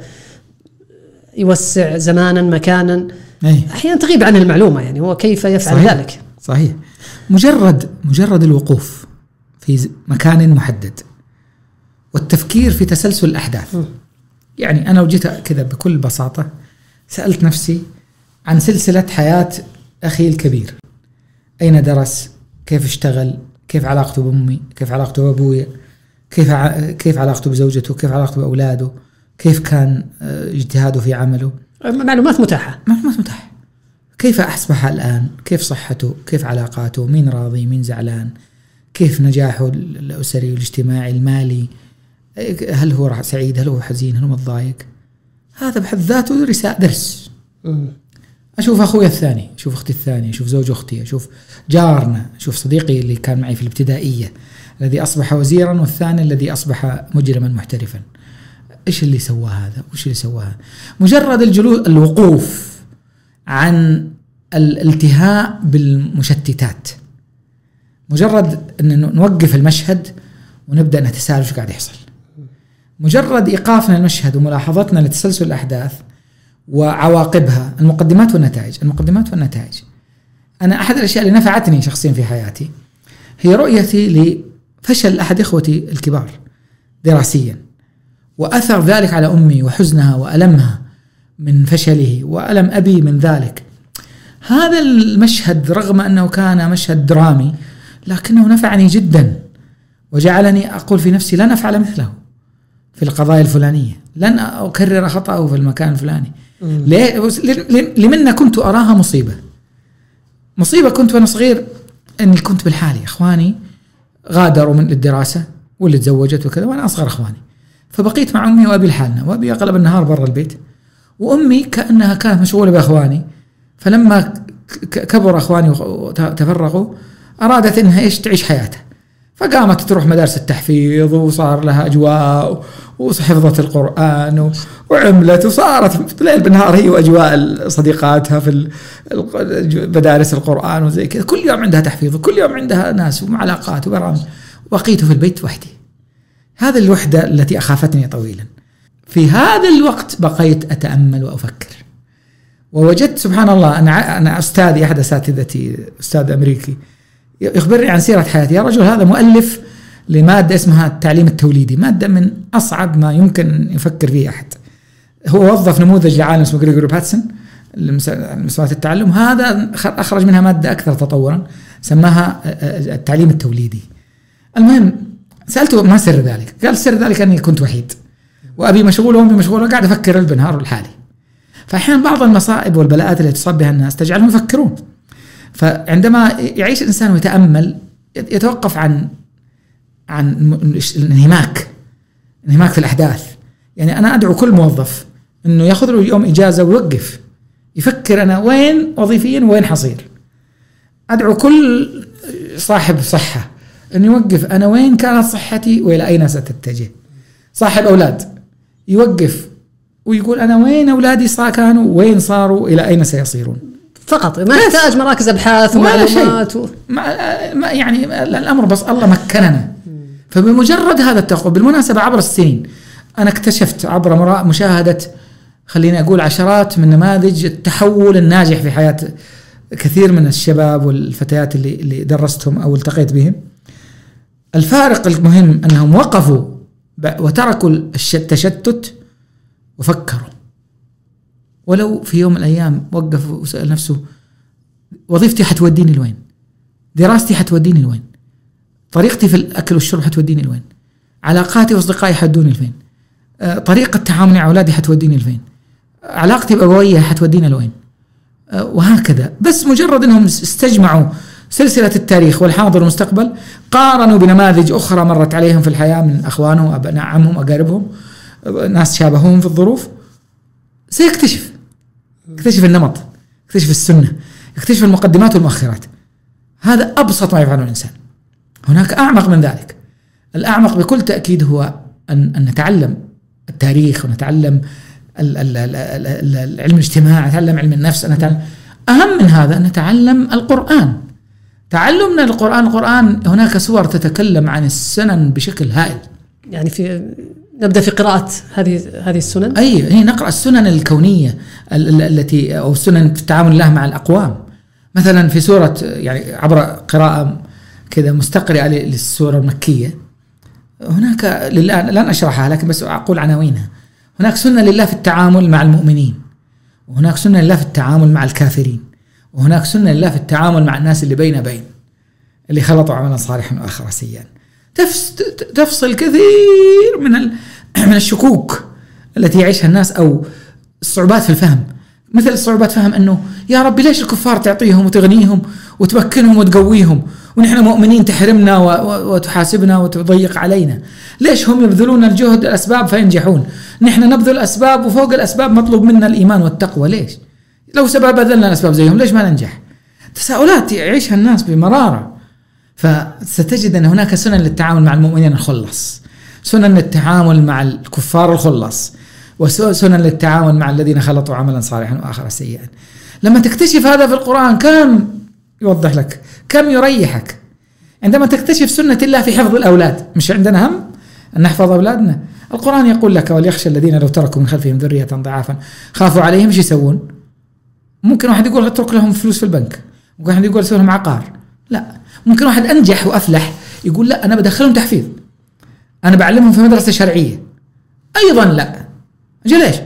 يوسع زمانا مكانا، أحيانا تغيب عنه المعلومة، يعني هو كيف يفعل صحيح. ذلك؟ صحيح. مجرد مجرد الوقوف في مكان محدد والتفكير في تسلسل الأحداث. م. يعني أنا لو جيت كذا بكل بساطة سألت نفسي عن سلسلة حياة أخي الكبير، أين درس، كيف اشتغل، كيف علاقته بأمي، كيف علاقته بأبويا، كيف ع... كيف علاقته بزوجته، كيف علاقته بأولاده، كيف كان اجتهاده في عمله. معلومات متاحة معلومات متاحة. كيف أصبح الآن، كيف صحته، كيف علاقاته، مين راضي مين زعلان، كيف نجاحه الأسري والاجتماعي المالي، هل هو سعيد، هل هو حزين، هل هو متضايق. هذا بحد ذاته رسالة درس. أشوف أخوي الثاني، أشوف أختي الثانية، أشوف زوج أختي، أشوف جارنا، أشوف صديقي اللي كان معي في الابتدائية الذي أصبح وزيرا والثاني الذي أصبح مجرما محترفا. إيش اللي سوى هذا وإيش اللي سوى هذا؟ مجرد الجلوس الوقوف عن الالتهاء بالمشتتات، مجرد أن نوقف المشهد ونبدأ نتساءل وش قاعد يحصل، مجرد إيقافنا المشهد وملاحظتنا لتسلسل الأحداث وعواقبها، المقدمات والنتائج. المقدمات والنتائج أنا أحد الأشياء اللي نفعتني شخصيا في حياتي هي رؤيتي لفشل أحد إخوتي الكبار دراسيا، وأثر ذلك على أمي وحزنها وألمها من فشله وألم أبي من ذلك. هذا المشهد رغم أنه كان مشهد درامي لكنه نفعني جدا، وجعلني أقول في نفسي لن أفعل مثله في القضايا الفلانية، لن أكرر خطأه في المكان الفلاني. لمن كنت أراها مصيبة مصيبة كنت وأنا صغير أني كنت بالحالي، إخواني غادروا من الدراسة واللي تزوجت وكذا وأنا أصغر إخواني، فبقيت مع أمي وأبي لحالنا، وأبي أغلب النهار برا البيت، وأمي كأنها كانت مشغولة بأخواني. فلما كبر أخواني وتفرقوا أرادت إنها إيش تعيش حياتها، فقامت تروح مدارس التحفيظ وصار لها أجواء وحفظت القرآن وعملت وصارت ليل بالنهار هي وأجواء صديقاتها في مدارس القرآن وزي كذا. كل يوم عندها تحفيظ وكل يوم عندها ناس وعلاقات وبرامج، وبقيت في البيت وحدي. هذه الوحدة التي أخافتني طويلا. في هذا الوقت بقيت أتأمل وأفكر، ووجدت سبحان الله أنا أنا أستاذي أحد أساتذتي أستاذ أمريكي يخبرني عن سيرة حياتي. يا رجل هذا مؤلف لمادة اسمها التعليم التوليدي، مادة من أصعب ما يمكن يفكر فيه أحد. هو وظف نموذج لعالم اسمه غريغوري باتسون لمستويات التعلم، هذا أخرج منها مادة أكثر تطورا سماها التعليم التوليدي. المهم سألته ما سر ذلك، قال سر ذلك أني كنت وحيد وأبي مشغول وأمي مشغولة، قاعد أفكر بالنهار الحالي. فأحيانا بعض المصائب والبلاءات التي تصاب بها الناس تجعلهم يفكرون. فعندما يعيش الإنسان ويتأمل يتوقف عن عن الانهماك انهماك في الأحداث. يعني أنا أدعو كل موظف إنه يأخذ له يوم إجازة ويوقف يفكر أنا وين وظيفيا وين حصير. أدعو كل صاحب صحة إنه يوقف أنا وين كانت صحتي وإلى أين ستتجه. صاحب أولاد يوقف ويقول أنا وين أولادي صار كانوا وين صاروا إلى أين سيصيرون. فقط ما يحتاج مراكز أبحاث ومعلومات و... ما يعني الأمر بس الله مكننا. فبمجرد هذا التقوى بالمناسبة عبر السنين أنا اكتشفت عبر مشاهدة خليني أقول عشرات من نماذج التحول الناجح في حياة كثير من الشباب والفتيات اللي اللي درستهم أو التقيت بهم. الفارق المهم أنهم وقفوا وتركوا التشتت وفكروا، ولو في يوم من الأيام وقف وسأل نفسه وظيفتي حتوديني لوين، دراستي حتوديني لوين، طريقتي في الأكل والشرب حتوديني لوين، علاقاتي واصدقائي حتودوني لوين، طريقة تعاملي مع أولادي حتوديني لوين، علاقتي بأبوية حتودينا لوين، وهكذا. بس مجرد أنهم استجمعوا سلسلة التاريخ والحاضر والمستقبل، قارنوا بنماذج أخرى مرت عليهم في الحياة من أخوانهم أبناء عمهم أقاربهم ناس شابههم في الظروف، سيكتشف يكتشف النمط، يكتشف السنة، يكتشف المقدمات والمؤخرات. هذا أبسط ما يفعله الإنسان. هناك أعمق من ذلك. الأعمق بكل تأكيد هو أن, أن نتعلم التاريخ ونتعلم العلم الاجتماع، نتعلم علم النفس، نتعلم. أهم من هذا أن نتعلم القرآن. تعلمنا القرآن القرآن هناك سور تتكلم عن السنن بشكل هائل. يعني في نبدأ في قراءة هذه هذه السنن. أي هي نقرأ السنن الكونية التي أو السنن في التعامل الله مع الأقوام. مثلا في سورة يعني عبر قراءة كذا مستقرئة للسورة المكية، هناك لله لن أشرحها لكن بس أقول عناوينها. هناك سنة لله في التعامل مع المؤمنين، وهناك سنة لله في التعامل مع الكافرين، وهناك سنة لله في التعامل مع الناس اللي بين بين اللي خلطوا عملا صالحا وآخر سيئا. تفصل كثير من من الشكوك التي يعيشها الناس أو الصعوبات في الفهم. مثل الصعوبات فهم أنه يا ربي ليش الكفار تعطيهم وتغنيهم وتمكنهم وتقويهم ونحن مؤمنين تحرمنا وتحاسبنا وتضيق علينا؟ ليش هم يبذلون الجهد الأسباب فينجحون، نحن نبذل الأسباب وفوق الأسباب مطلوب منا الإيمان والتقوى؟ ليش؟ لو سبب بذلنا الأسباب زيهم ليش ما ننجح؟ تساؤلات يعيشها الناس بمرارة. فستجد أن هناك سنن للتعامل مع المؤمنين الخلص، سنن للتعامل مع الكفار الخلص، وسنن للتعامل مع الذين خلطوا عملا صالحا وآخر سيئا. لما تكتشف هذا في القرآن كم يوضح لك، كم يريحك. عندما تكتشف سنة الله في حفظ الأولاد، مش عندنا هم أن نحفظ أولادنا؟ القرآن يقول لك وليخشى الذين لو تركوا من خلفهم ذرية ضعافا خافوا عليهم، ايش يسوون؟ ممكن واحد يقول اترك لهم فلوس في البنك، ممكن واحد يقول سوي لهم عقار، لا. ممكن واحد أنجح وأفلح يقول لا أنا بدخلهم تحفيظ، أنا بعلمهم في مدرسة شرعية، أيضا لا. أجل ليش؟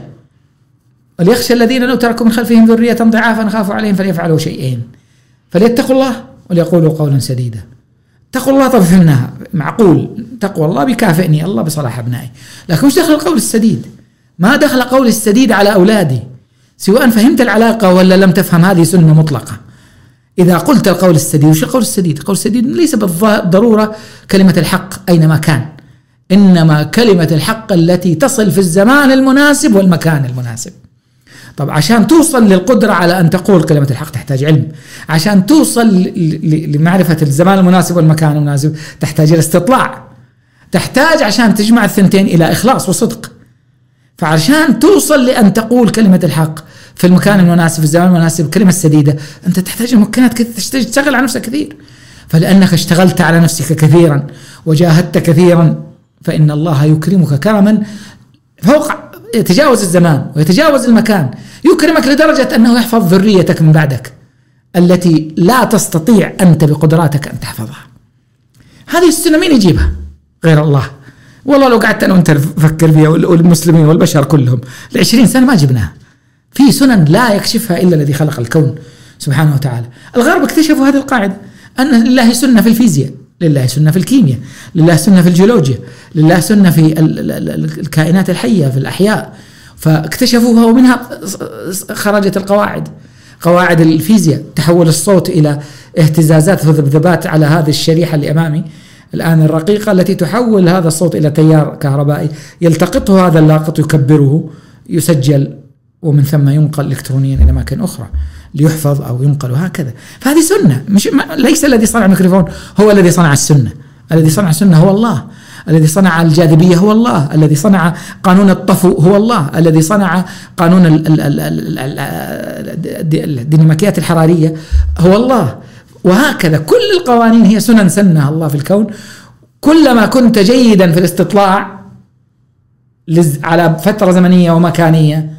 وليخشى الذين لو تركوا من خلفهم ذرية ضعافا خافوا عليهم فليفعلوا شيئين، فليتقوا الله وليقولوا قولا سديدا. تقوى الله طب فهمناها، معقول تقوى الله بيكافئني الله بصلاح أبنائي، لكن مش دخل القول السديد. ما دخل قول السديد على أولادي، سواء فهمت العلاقة ولا لم تفهم، هذه سنة مطلقة. إذا قلت القول السديد، وش القول السديد؟ القول السديد ليس بالضرورة كلمة الحق أينما كان، إنما كلمة الحق التي تصل في الزمان المناسب والمكان المناسب. طب عشان توصل للقدرة على أن تقول كلمة الحق تحتاج علم، عشان توصل لمعرفة الزمان المناسب والمكان المناسب تحتاج إلى استطلاع، تحتاج عشان تجمع الثنتين إلى إخلاص وصدق. فعشان توصل لأن تقول كلمة الحق في المكان المناسب في الزمان المناسب كلمة سديدة، أنت تحتاج مكانات كثير، تحتاج تشتغل على نفسك كثير. فلأنك اشتغلت على نفسك كثيرا وجاهدت كثيرا فإن الله يكرمك كرما فوق يتجاوز الزمان ويتجاوز المكان، يكرمك لدرجة أنه يحفظ ذريتك من بعدك التي لا تستطيع أنت بقدراتك أن تحفظها. هذه السنة مين يجيبها غير الله؟ والله لو قعدت أنا وأنت نفكر فيها والمسلمين والبشر كلهم لعشرين سنة ما جبناها. في سنن لا يكشفها إلا الذي خلق الكون سبحانه وتعالى. الغرب اكتشفوا هذه القاعدة، أن لله سنة في الفيزياء، لله سنة في الكيمياء، لله سنة في الجيولوجيا، لله سنة في الكائنات الحية في الأحياء، فاكتشفوها ومنها خرجت القواعد، قواعد الفيزياء، تحول الصوت إلى اهتزازات وذبذبات على هذه الشريحة اللي أمامي الآن الرقيقة التي تحول هذا الصوت إلى تيار كهربائي يلتقطه هذا اللاقط يكبره يسجل ومن ثم ينقل إلكترونيا إلى أماكن أخرى ليحفظ أو ينقل وهكذا. فهذه سنة، مش ليس الذي صنع الميكروفون هو الذي صنع السنة، الذي صنع السنة هو الله، الذي صنع الجاذبية هو الله، الذي صنع قانون الطفو هو الله، الذي صنع قانون الديناميكيات الحرارية هو الله، وهكذا كل القوانين هي سنن سنها الله في الكون. كلما كنت جيدا في الاستطلاع على فترة زمنية ومكانية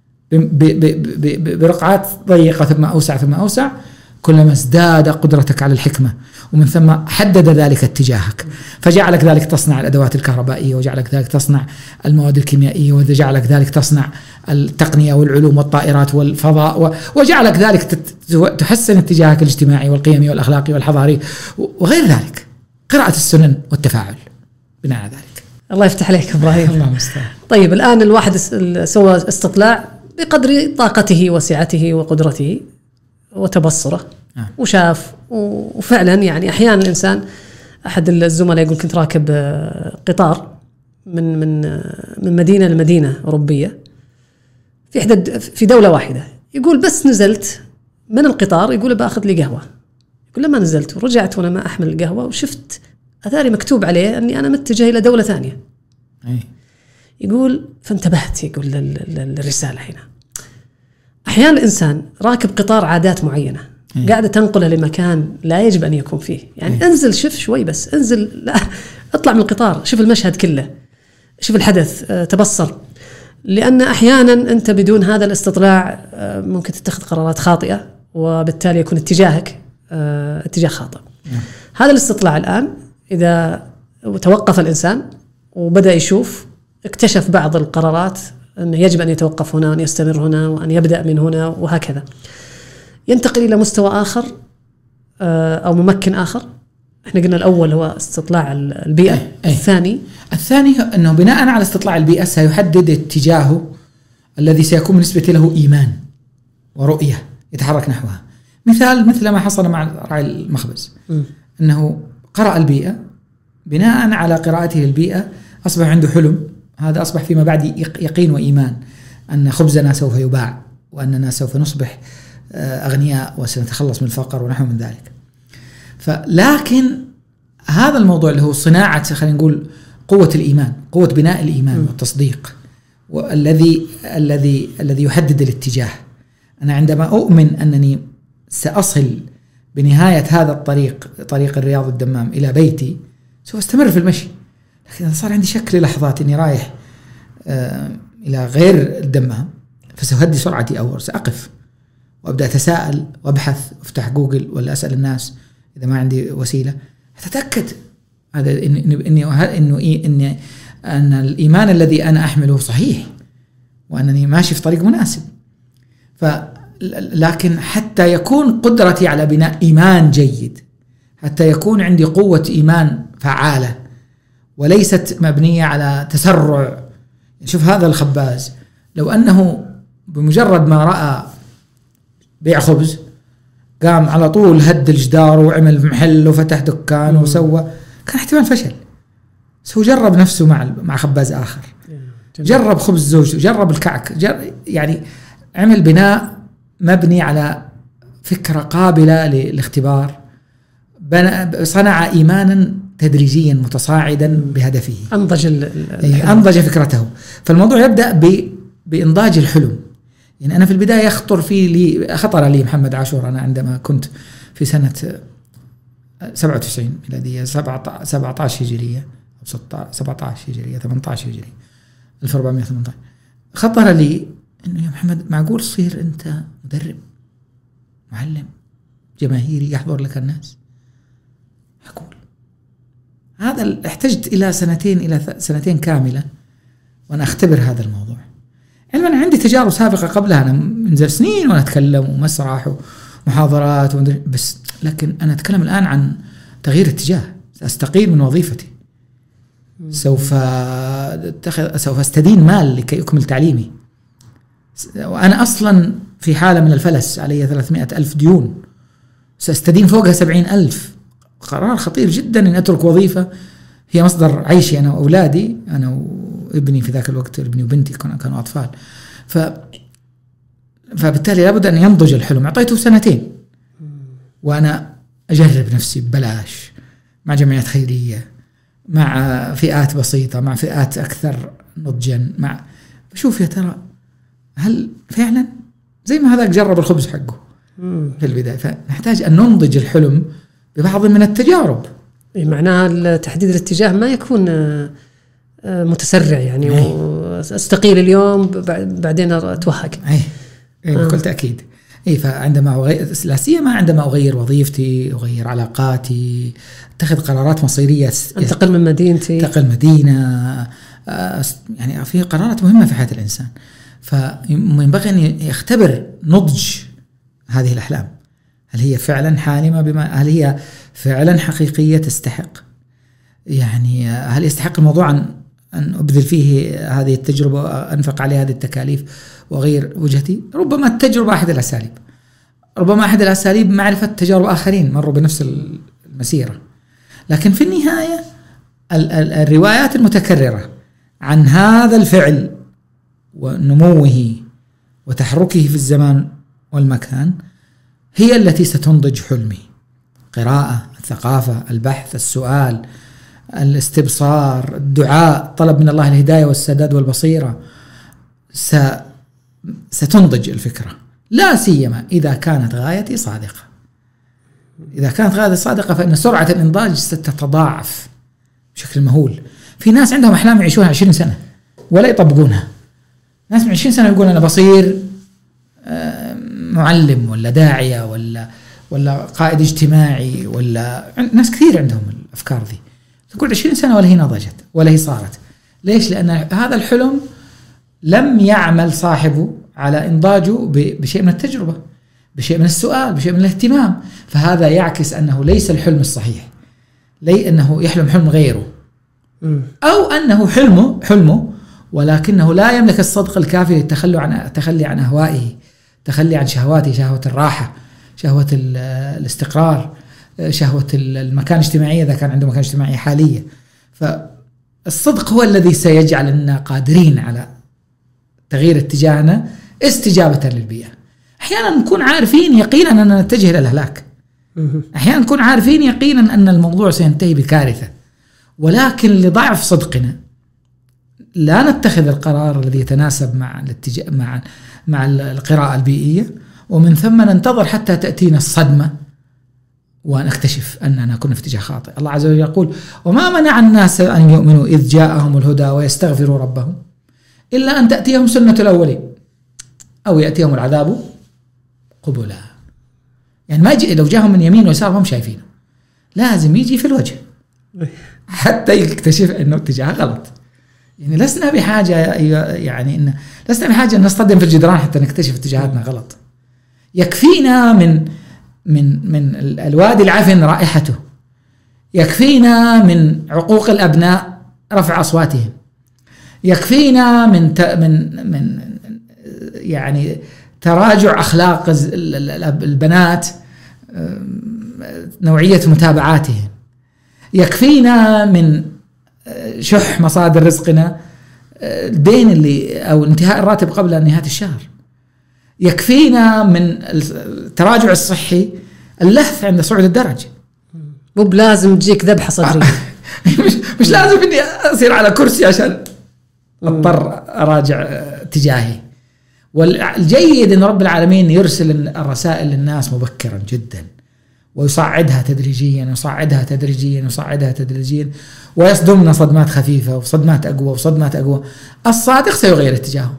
برقعات ضيقة ثم أوسع ثم أوسع، كلما ازداد قدرتك على الحكمة، ومن ثم حدد ذلك اتجاهك، فجعلك ذلك تصنع الأدوات الكهربائية، وجعلك ذلك تصنع المواد الكيميائية، وجعلك ذلك تصنع التقنية والعلوم والطائرات والفضاء، وجعلك ذلك تحسن اتجاهك الاجتماعي والقيمي والأخلاقي والحضاري وغير ذلك. قراءة السنن والتفاعل بناء على ذلك. الله يفتح عليك إبراهيم. الله مستعان. طيب الآن الواحد سوى استطلاع بقدر طاقته وسعته وقدرته وتبصره آه. وشاف، وفعلا يعني أحيانا الإنسان، أحد الزملاء يقول كنت راكب قطار من من من مدينة لمدينة أوروبية في إحدى في دولة واحدة، يقول بس نزلت من القطار يقول بأخذ لي قهوة، يقول لما نزلت ورجعت وأنا ما أحمل القهوة وشفت أثاري مكتوب عليه أني أنا متجه إلى دولة ثانية. أي. يقول فانتبهت، يقول للرسالة هنا أحيانا الإنسان راكب قطار عادات معينة أي. قاعدة تنقله لمكان لا يجب أن يكون فيه، يعني أي. انزل شوف شوي بس، انزل لا اطلع من القطار شوف المشهد كله، شوف الحدث، تبصر، لأن أحيانا أنت بدون هذا الاستطلاع ممكن تتخذ قرارات خاطئة وبالتالي يكون اتجاهك اتجاه خاطئ. أي. هذا الاستطلاع الآن إذا توقف الإنسان وبدأ يشوف، اكتشف بعض القرارات أنه يجب أن يتوقف هنا وأن يستمر هنا وأن يبدأ من هنا وهكذا، ينتقل إلى مستوى آخر أو ممكن آخر. إحنا قلنا الأول هو استطلاع البيئة. أي. أي. الثاني الثاني أنه بناء على استطلاع البيئة سيحدد اتجاهه الذي سيكون بالنسبة له إيمان ورؤية يتحرك نحوها. مثال مثل ما حصل مع راعي المخبز. م. أنه قرأ البيئة، بناء على قراءته البيئة أصبح عنده حلم، هذا أصبح فيما بعد يقين وإيمان أن خبزنا سوف يباع، وأننا سوف نصبح أغنياء وسنتخلص من الفقر ونحو من ذلك. فلكن هذا الموضوع اللي هو صناعة، خلينا نقول قوة الإيمان، قوة بناء الإيمان والتصديق، والذي الذي الذي يحدد الاتجاه. أنا عندما أؤمن أنني سأصل بنهاية هذا الطريق، طريق الرياض الدمام، إلى بيتي، سوف أستمر في المشي. لكن إذا صار عندي شك للحظات إني رايح آه إلى غير الدمام، فسأهدي سرعتي أو سأقف وأبدأ أتساءل وأبحث وأفتح جوجل ولا أسأل الناس إذا ما عندي وسيلة، أتأكد هذا إن إني إنه إيه إن أن الإيمان الذي أنا أحمله صحيح، وأنني ماشي في طريق مناسب. ف لكن حتى يكون قدرتي على بناء إيمان جيد، حتى يكون عندي قوة إيمان فعالة وليست مبنية على تسرع. شوف هذا الخباز، لو أنه بمجرد ما رأى بيع خبز قام على طول هد الجدار وعمل محل وفتح دكان وسوى، كان احتمال فشل. سو جرب نفسه مع مع خباز آخر، جرب خبز زوجته، جرب الكعك، جرب يعني عمل بناء مبني على فكرة قابلة للاختبار، صنع إيمانا تدريجيا متصاعدا بهدفه، أنضج أنضج فكرته. فالموضوع يبدأ بإنضاج الحلم. يعني أنا في البداية يخطر في لي خطر لي محمد عاشور، أنا عندما كنت في سنة سبعة وتسعين ميلادية، سبعة عشر هجرية أو سبعة عشر هجرية، ثمانية عشر هجرية، ألف وأربعمائة وثمانية عشر، خطر لي إنه يا محمد معقول تصير أنت مدرب معلم جماهيري يحضر لك الناس؟ أقول هذا احتجت إلى سنتين إلى سنتين كاملة وأنا أختبر هذا الموضوع. علما أنا عندي تجارب سابقة قبلها، أنا منذ سنين وأنا أتكلم ومسرح ومحاضرات بس، لكن أنا أتكلم الآن عن تغيير اتجاه. سأستقيل من وظيفتي، سوف سوف أستدين مال لكي أكمل تعليمي، وأنا أصلا في حالة من الفلس، علي ثلاثمائة ألف ديون، سأستدين فوقها سبعين ألف. قرار خطير جدا أن أترك وظيفة هي مصدر عيشي أنا وأولادي، أنا وابني في ذاك الوقت، ابني وبنتي كانوا أطفال. ف فبالتالي لابد أن ينضج الحلم. أعطيته سنتين وأنا أجرب نفسي ببلاش مع جمعيات خيرية، مع فئات بسيطة، مع فئات أكثر نضجا، مع بشوف يا ترى هل فعلا زي ما هذاك جرب الخبز حقه في البداية. فنحتاج أن ننضج الحلم ببعض من التجارب. معناها تحديد الاتجاه ما يكون متسرع، يعني واستقيل اليوم بعدين اتوهق. اي اي بكل تاكيد. اي فعندما أغير، لا سيما عندما اغير وظيفتي، اغير علاقاتي، اتخذ قرارات مصيريه، انتقل من مدينتي، انتقل مدينه، يعني في قرارات مهمه في حياه الانسان. فينبغي ان يختبر نضج هذه الاحلام، هل هي فعلا حالمه بما، هل هي فعلا حقيقيه تستحق، يعني هل يستحق الموضوع أن أن أبذل فيه هذه التجربة، أنفق عليه هذه التكاليف وغير وجهتي. ربما التجربة أحد الأساليب، ربما أحد الأساليب معرفة تجارب آخرين مروا بنفس المسيرة. لكن في النهاية الروايات المتكررة عن هذا الفعل ونموه وتحركه في الزمان والمكان هي التي ستنضج حلمي. قراءة، الثقافة، البحث، السؤال، الاستبصار، الدعاء، طلب من الله الهداية والسداد والبصيرة، ستنضج الفكرة. لا سيما إذا كانت غايتي صادقة. إذا كانت غايتي صادقة فإن سرعة الإنضاج ستتضاعف بشكل مهول. في ناس عندهم أحلام يعيشونها عشرين سنة ولا يطبقونها. ناس من عشرين سنة يقول أنا بصير معلم ولا داعية ولا ولا قائد اجتماعي، ولا ناس كثير عندهم الأفكار ذي. تقول عشرين سنة ولا هي نضجت ولا هي صارت. ليش؟ لأن هذا الحلم لم يعمل صاحبه على إنضاجه بشيء من التجربة، بشيء من السؤال، بشيء من الاهتمام. فهذا يعكس أنه ليس الحلم الصحيح، لي أنه يحلم حلم غيره، أو أنه حلمه حلمه ولكنه لا يملك الصدق الكافي للتخلي عن التخلي عن أهوائه، تخلي عن شهواته، شهوة الراحة، شهوة الاستقرار، شهوة المكان الاجتماعي إذا كان عنده مكان اجتماعي حالية. فالصدق هو الذي سيجعلنا قادرين على تغيير اتجاهنا استجابة للبيئة. أحيانا نكون عارفين يقينا أننا نتجه إلى الهلاك، أحيانا نكون عارفين يقينا أن الموضوع سينتهي بكارثة، ولكن لضعف صدقنا لا نتخذ القرار الذي يتناسب مع الاتجاه مع مع القراءة البيئية، ومن ثم ننتظر حتى تأتينا الصدمة ونكتشف أننا كنا في اتجاه خاطئ. الله عز وجل يقول: وما منع الناس أن يؤمنوا إذ جاءهم الهدى ويستغفروا ربهم إلا أن تأتيهم سنة الأولين أو يأتيهم العذاب قبلا. يعني ما يجي، لو جاهم من يمين ويسار هم شايفينه، لازم يجي في الوجه حتى يكتشف أنه اتجاه غلط. يعني لسنا بحاجة يعني إن لسنا بحاجة أن نصطدم في الجدران حتى نكتشف اتجاهاتنا غلط. يكفينا من من من الوادي العفن رائحته، يكفينا من عقوق الأبناء رفع أصواتهم، يكفينا من من من يعني تراجع أخلاق البنات، نوعية متابعاتهم، يكفينا من شح مصادر رزقنا، الدين اللي أو انتهاء الراتب قبل نهاية الشهر، يكفينا من التراجع الصحي، اللهث عند صعود الدرج. مو بلازم تجيك ذبحة صدرية مش, مش لازم إني أصير على كرسي عشان أضطر أراجع اتجاهي. والجيد أن رب العالمين يرسل الرسائل للناس مبكرا جدا، ويصعدها تدريجيا ويصعدها تدريجيا ويصعدها تدريجيا، ويصدمنا صدمات خفيفة وصدمات أقوى وصدمات أقوى. الصادق سيغير اتجاهه،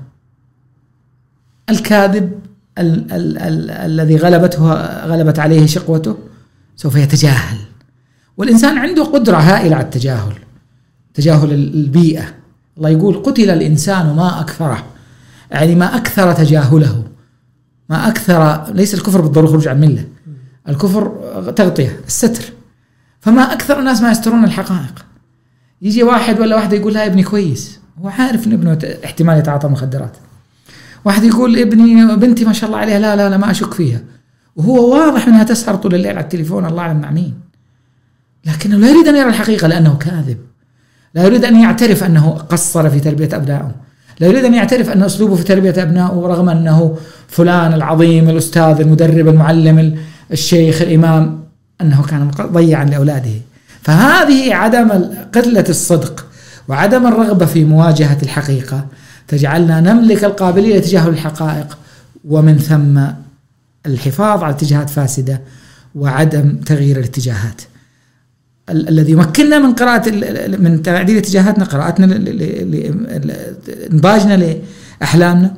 الكاذب ال- ال- ال- الذي غلبته غلبت عليه شقوته سوف يتجاهل. والإنسان عنده قدرة هائلة على التجاهل، تجاهل البيئة. الله يقول: قتل الإنسان ما أكثره، يعني ما أكثر تجاهله، ما أكثر. ليس الكفر بالضرورة خروج عن ملة، الكفر تغطية، الستر. فما أكثر الناس ما يسترون الحقائق. يجي واحد ولا واحدة يقول: لا ابني كويس، هو عارف إن ابنه احتمال يتعاطى مخدرات. واحد يقول: ابني بنتي ما شاء الله عليها، لا لا لا ما أشك فيها، وهو واضح أنها تسهر طول الليل على التليفون، الله أعلم مع مين. لكنه لا يريد أن يرى الحقيقة لأنه كاذب، لا يريد أن يعترف أنه قصر في تربية أبنائه، لا يريد أن يعترف أن أسلوبه في تربية أبنائه رغم أنه فلان العظيم الأستاذ المدرب المعلم الشيخ الإمام أنه كان ضيعا لأولاده. فهذه عدم قلة الصدق وعدم الرغبة في مواجهة الحقيقة تجعلنا نملك القابلية لتجاهل الحقائق، ومن ثم الحفاظ على اتجاهات فاسدة وعدم تغيير الاتجاهات. ال- الذي يمكننا من قراءة من تعديل اتجاهاتنا، قراءتنا انضاجنا لأحلامنا،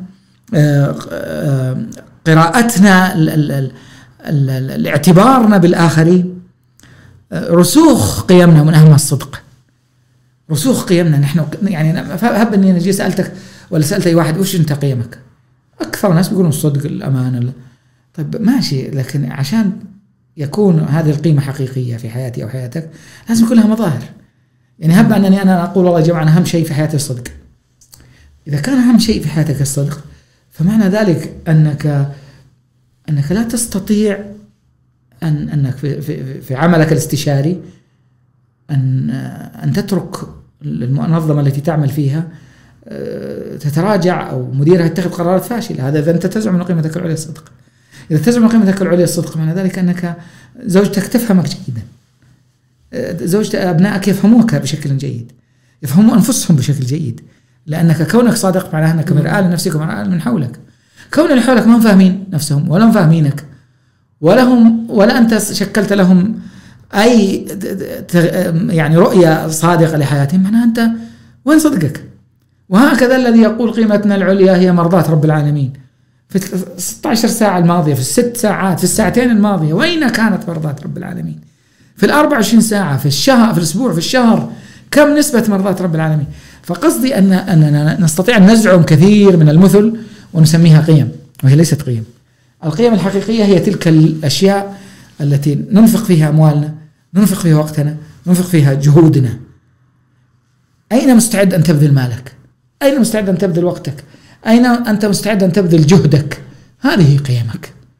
قراءتنا، الاعتبارنا بالآخرين، رسوخ قيمنا. من أهم الصدق رسوخ قيمنا. نحن يعني هب أني نجي سألتك ولا سألت أي واحد: وش أنت قيمك؟ أكثر الناس بيقولون الصدق، الأمانة. طيب ماشي، لكن عشان يكون هذه القيمة حقيقية في حياتي أو حياتك لازم يكون لها مظاهر. يعني هب أنني أنا أقول: والله يا جماعة أنا أهم شيء في حياتي الصدق. إذا كان أهم شيء في حياتك الصدق، فمعنى ذلك أنك أنك لا تستطيع أن أنك في في في عملك الاستشاري أن أن تترك المنظمة التي تعمل فيها تتراجع أو مديرها يتخذ قرارات فاشلة. هذا إذا أنت تزعم أن قيمتك العليا الصدق. إذا تزعم أن قيمتك العليا الصدق معنى ذلك أنك زوجتك تفهمك جيدا، زوجتك أبنائك يفهموك بشكل جيد، يفهموا أنفسهم بشكل جيد، لأنك كونك صادق معناه أنك مرآة لنفسك ومرآة من حولك. كون اللي حولك ما فاهمين نفسهم ولا فاهمينك ولا هم ولا أنت شكلت لهم أي يعني رؤية صادقة لحياتهم، معناه أنت وين صدقك؟ وهكذا الذي يقول قيمتنا العليا هي مرضاة رب العالمين، في ستة عشر ساعة الماضية، في الست ساعات، في الساعتين الماضية، وين كانت مرضاة رب العالمين؟ في الأربع وعشرين ساعة، في الشهر، في الأسبوع، في الشهر، كم نسبة مرضاة رب العالمين؟ فقصدي أن أننا نستطيع أن نزعم كثير من المثل ونسميها قيم، وهي ليست قيم. القيم الحقيقية هي تلك الأشياء التي ننفق فيها أموالنا، ننفق فيها وقتنا، ننفق فيها جهودنا. أين مستعد أن تبذل مالك؟ أين مستعد أن تبذل وقتك؟ أين أنت مستعد أن تبذل جهدك؟ هذه قيمك،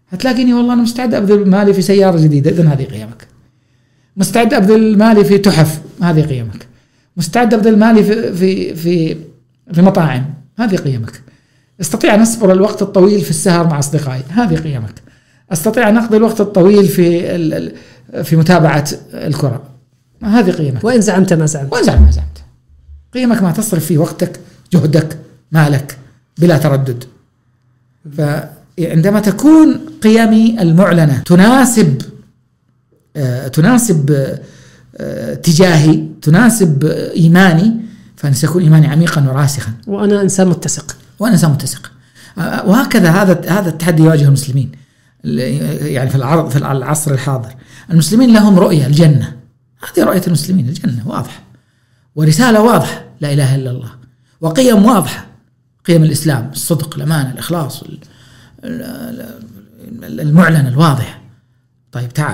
هتلاقيني والله أنا مستعد أبذل مالي في سيارة جديدة، إذن هذه قيمك. مستعد أبذل مالي في تحف، هذه قيمك. مستعد أبذل مالي في في في في مطاعم، هذه قيمك. استطيع أن أصبر الوقت الطويل في السهر مع أصدقائي، هذه قيمك. استطيع أن أقضي الوقت الطويل في في متابعة الكرة، هذه قيمك. وإن زعمت ما زعمت، وإن زعمت ما زعمت. قيمك ما تصرف فيه وقتك، جهدك، مالك بلا تردد. فعندما تكون قيمي المعلنة تناسب آه تناسب آه تجاهي، تناسب آه إيماني، فأنا سيكون إيماني عميقا وراسخا، وأنا إنسان متسق وأنا إنسان متسق. آه وهكذا هذا هذا التحدي يواجه المسلمين يعني في العرض في العصر الحاضر. المسلمين لهم رؤية الجنة، هذه رؤية المسلمين، الجنة واضحة، ورسالة واضحة لا إله إلا الله، وقيم واضحة، قيم الإسلام، الصدق، الأمانة، الإخلاص، المعلن الواضح. طيب تعال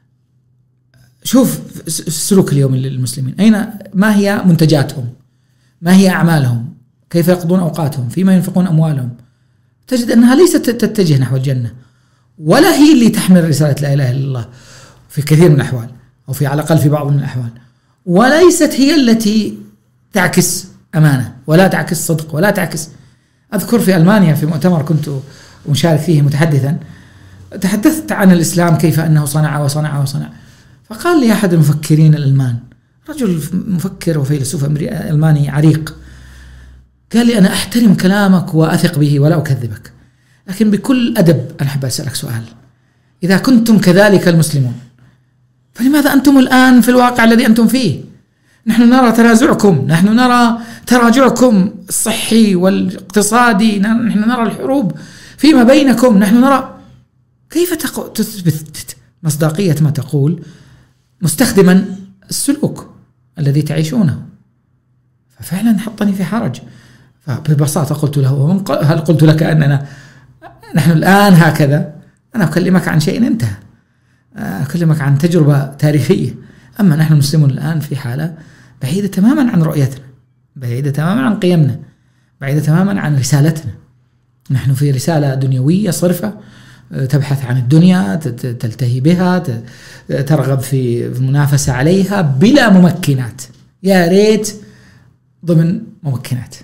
شوف السلوك اليوم للمسلمين، أين ما هي منتجاتهم، ما هي أعمالهم، كيف يقضون أوقاتهم، فيما ينفقون أموالهم. تجد أنها ليست تتجه نحو الجنة، ولا هي اللي تحمل رسالة لا إله إلا الله في كثير من الأحوال، أو في على الأقل في بعض من الأحوال، وليست هي التي تعكس أمانة، ولا تعكس صدق، ولا تعكس. أذكر في ألمانيا في مؤتمر كنت مشارك فيه متحدثا، تحدثت عن الإسلام كيف أنه صنع وصنع وصنع. فقال لي أحد المفكرين الألمان، رجل مفكر وفيلسوف ألماني عريق، قال لي أنا أحترم كلامك وأثق به ولا أكذبك، لكن بكل أدب أنا أحب أسألك سؤال: إذا كنتم كذلك المسلمون، فلماذا أنتم الآن في الواقع الذي أنتم فيه؟ نحن نرى تنازعكم، نحن نرى تراجعكم الصحي والاقتصادي، نحن نرى الحروب فيما بينكم، نحن نرى كيف تثبت مصداقية ما تقول مستخدما السلوك الذي تعيشونه. ففعلا حطني في حرج. فببساطة قلت له: هل قلت لك أننا نحن الآن هكذا؟ أنا أكلمك عن شيء انتهى، أكلمك عن تجربة تاريخية. أما نحن المسلمون الآن في حالة بعيدة تماما عن رؤيتنا، بعيدة تماما عن قيمنا، بعيدة تماما عن رسالتنا. نحن في رسالة دنيوية صرفة، تبحث عن الدنيا، تلتهي بها، ترغب في المنافسة عليها بلا ممكنات، يا ريت ضمن ممكنات.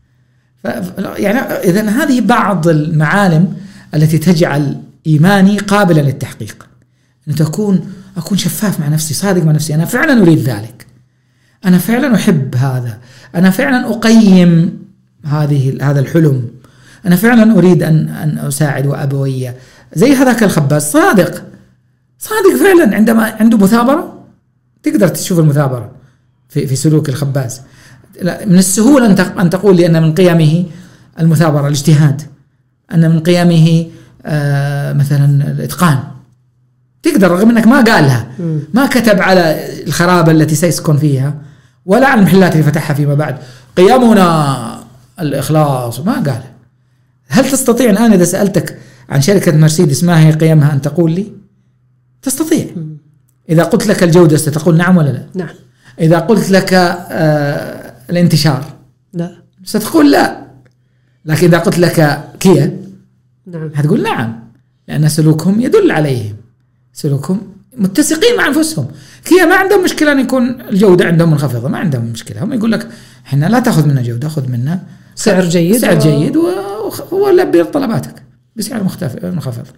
يعني إذن هذه بعض المعالم التي تجعل إيماني قابلا للتحقيق، أن تكون أكون شفاف مع نفسي، صادق مع نفسي، أنا فعلا أريد ذلك، أنا فعلا أحب هذا، أنا فعلا أقيم هذه هذا الحلم، أنا فعلا أريد أن أن أساعد وأبوي. زي هذاك الخباز صادق صادق فعلا، عندما عنده مثابرة تقدر تشوف المثابرة في في سلوك الخباز. من السهولة أن تقول لي أن من قيمه المثابرة، الاجتهاد، أن من قيمه آه مثلا الإتقان، تقدر رغم أنك ما قالها، ما كتب على الخرابة التي سيسكن فيها ولا على المحلات اللي فتحها فيما بعد قيمنا الإخلاص، ما قال. هل تستطيع الآن إذا سألتك عن شركة مرسيدس ما هي قيمها أن تقول لي؟ تستطيع. إذا قلت لك الجودة ستقول نعم ولا لا؟ نعم. إذا قلت لك آه الانتشار لا، ستقول لا. لكن إذا قلت لك كيا نعم هتقول نعم، لأن سلوكهم يدل عليهم، سلوكهم متسقين مع أنفسهم. كيا ما عندهم مشكلة أن يكون الجودة عندهم منخفضة، ما عندهم مشكلة، هم يقول لك إحنا لا تأخذ منا جودة، أخذ منا سعر جيد، سعر جيد وهو لبي طلباتك بسعر منخفض،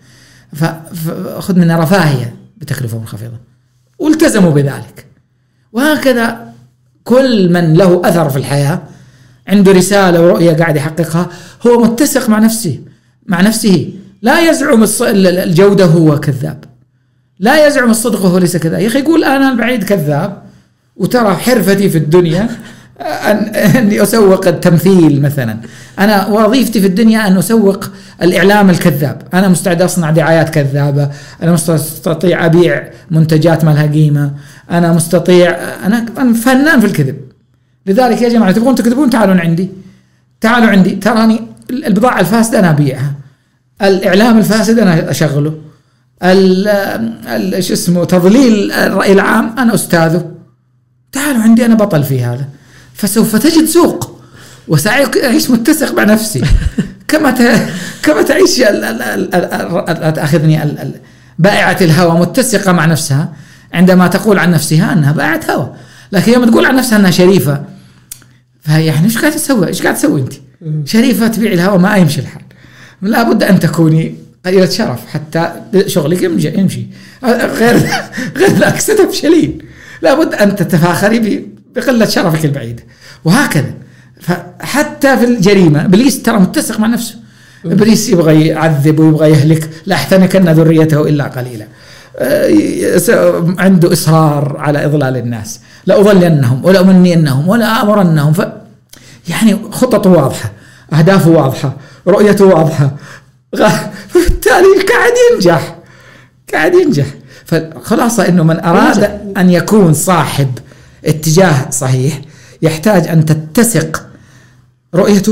فأخذ منا رفاهية بتكلفة منخفضة، والتزموا بذلك. وهكذا كل من له أثر في الحياة عنده رسالة ورؤية قاعد يحققها، هو متسق مع نفسه مع نفسه لا يزعم الجودة هو كذاب، لا يزعم الصدق هو ليس كذا. يا أخي يقول أنا البعيد كذاب، وترى حرفتي في الدنيا أن أني أسوق التمثيل مثلا، أنا وظيفتي في الدنيا أن أسوق الإعلام الكذاب، أنا مستعد أصنع دعايات كذابة، أنا مستطيع أبيع منتجات ما لها قيمة، أنا مستطيع، أنا فنان في الكذب. لذلك يا جماعة تبغون تكذبون تعالوا عندي، تعالوا عندي، تراني البضاعة الفاسدة أنا أبيعها، الإعلام الفاسد أنا أشغله، ال شو اسمه تضليل الرأي العام أنا أستاذه، تعالوا عندي أنا بطل في هذا. فسوف تجد سوق، وسأعيش متسق مع نفسي. كما كما تعيش تأخذني بائعة الهوى متسقة مع نفسها عندما تقول عن نفسها أنها بائعة هوى، لكن يوم تقول عن نفسها أنها شريفة فهي يعني إيش قاعد تسوي؟ إيش قاعد تسوي أنت؟ شريفة تبيع الهوى ما يمشي الحال، لا بد أن تكوني قليلة شرف حتى شغلك يمشي يمشي غير غير ذلك ستفشلين، لا بد أن تتفاخري بقلة شرفك البعيدة. وهكذا فحتى في الجريمة إبليس ترى متسق مع نفسه، إبليس يبغى يعذب ويبغى يهلك، لا أحتنكن ذريته إلا قليلا، عنده إصرار على إضلال الناس، لا أضلنهم ولا أمنينهم ولا أمرنهم، ف يعني خططه واضحة، أهدافه واضحة، رؤيته واضحة، فبالتالي قاعد ينجح قاعد ينجح. فخلاصة إنه من أراد أن يكون صاحب اتجاه صحيح يحتاج أن تتسق رؤيته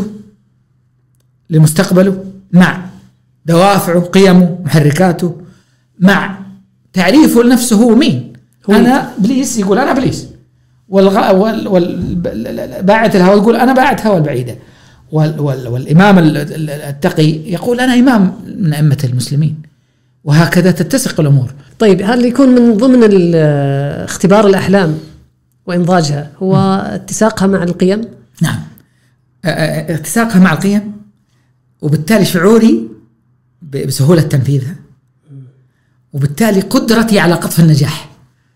لمستقبله مع دوافعه، قيمه، محركاته، مع تعريفه لنفسه هو مين. هو أنا إبليس يقول أنا إبليس، والغ... وال... وال... باعة الهوى يقول أنا باعة هوى البعيدة، وال... وال... والإمام التقي يقول أنا إمام من أئمة المسلمين، وهكذا تتسق الأمور. طيب هل يكون من ضمن اختبار الأحلام وإنضاجها هو م. اتساقها مع القيم؟ نعم، اتساقها مع القيم، وبالتالي شعوري بسهولة تنفيذها، وبالتالي قدرتي على قطف النجاح.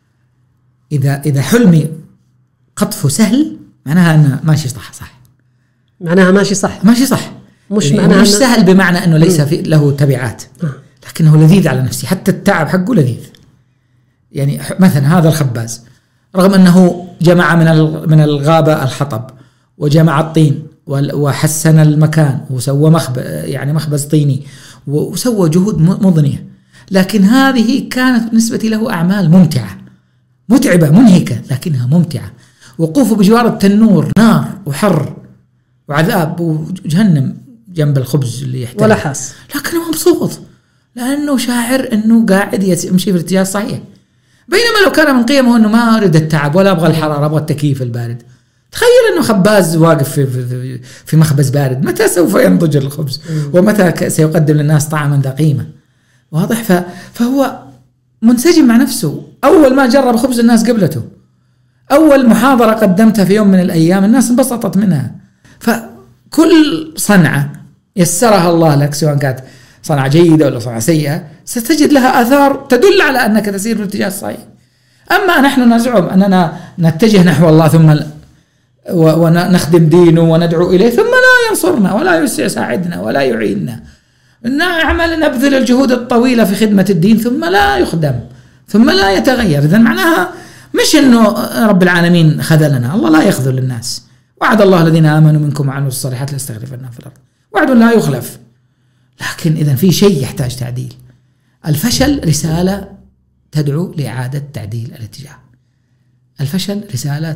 إذا إذا حلمي قطفه سهل معناها أنه ماشي صح صح معناها ماشي صح ماشي صح مش يعني معناها مش سهل بمعنى أنه ليس في له تبعات، لكنه لذيذ على نفسي، حتى التعب حقه لذيذ. يعني مثلا هذا الخباز رغم أنه جمع من من الغابة الحطب وجمع الطين وحسن المكان وسوى مخبز، يعني مخبز طيني، وسوى جهود مضنية، لكن هذه كانت بالنسبة له أعمال ممتعة متعبة منهكة لكنها ممتعة. وقوفه بجوار التنور نار وحر وعذاب وجهنم جنب الخبز اللي يحتاج ولا حاس، لكنه مبسوط لأنه شاعر أنه قاعد يمشي في الاتجاه الصحيح. بينما لو كان من قيمه أنه ما أريد التعب ولا أبغى الحرارة، أبغى التكييف البارد، تخيل أنه خباز واقف في, في, في مخبز بارد، متى سوف ينضج الخبز ومتى سيقدم للناس طعما ذا قيمة؟ واضح. فهو منسجم مع نفسه. أول ما جرب خبز الناس قبلته، أول محاضرة قدمتها في يوم من الأيام الناس انبسطت منها. فكل صنعة يسرها الله لك سواء كانت صنعة جيدة ولا صنعة سيئة ستجد لها آثار تدل على أنك تسير في الاتجاه الصحيح. أما نحن نزعم أننا نتجه نحو الله ثم ونخدم دينه وندعو إليه ثم لا ينصرنا ولا يساعدنا ولا يعيننا، نعمل نبذل الجهود الطويلة في خدمة الدين ثم لا يخدم ثم لا يتغير. إذن معناها مش إنه رب العالمين خذلنا، الله لا يخذل الناس، وعد الله الذين آمنوا منكم وعملوا الصالحات لاستخلفنهم في الأرض، وعد لا يخلف. لكن إذن في شيء يحتاج تعديل. الفشل رسالة تدعو لإعادة تعديل الاتجاه، الفشل رسالة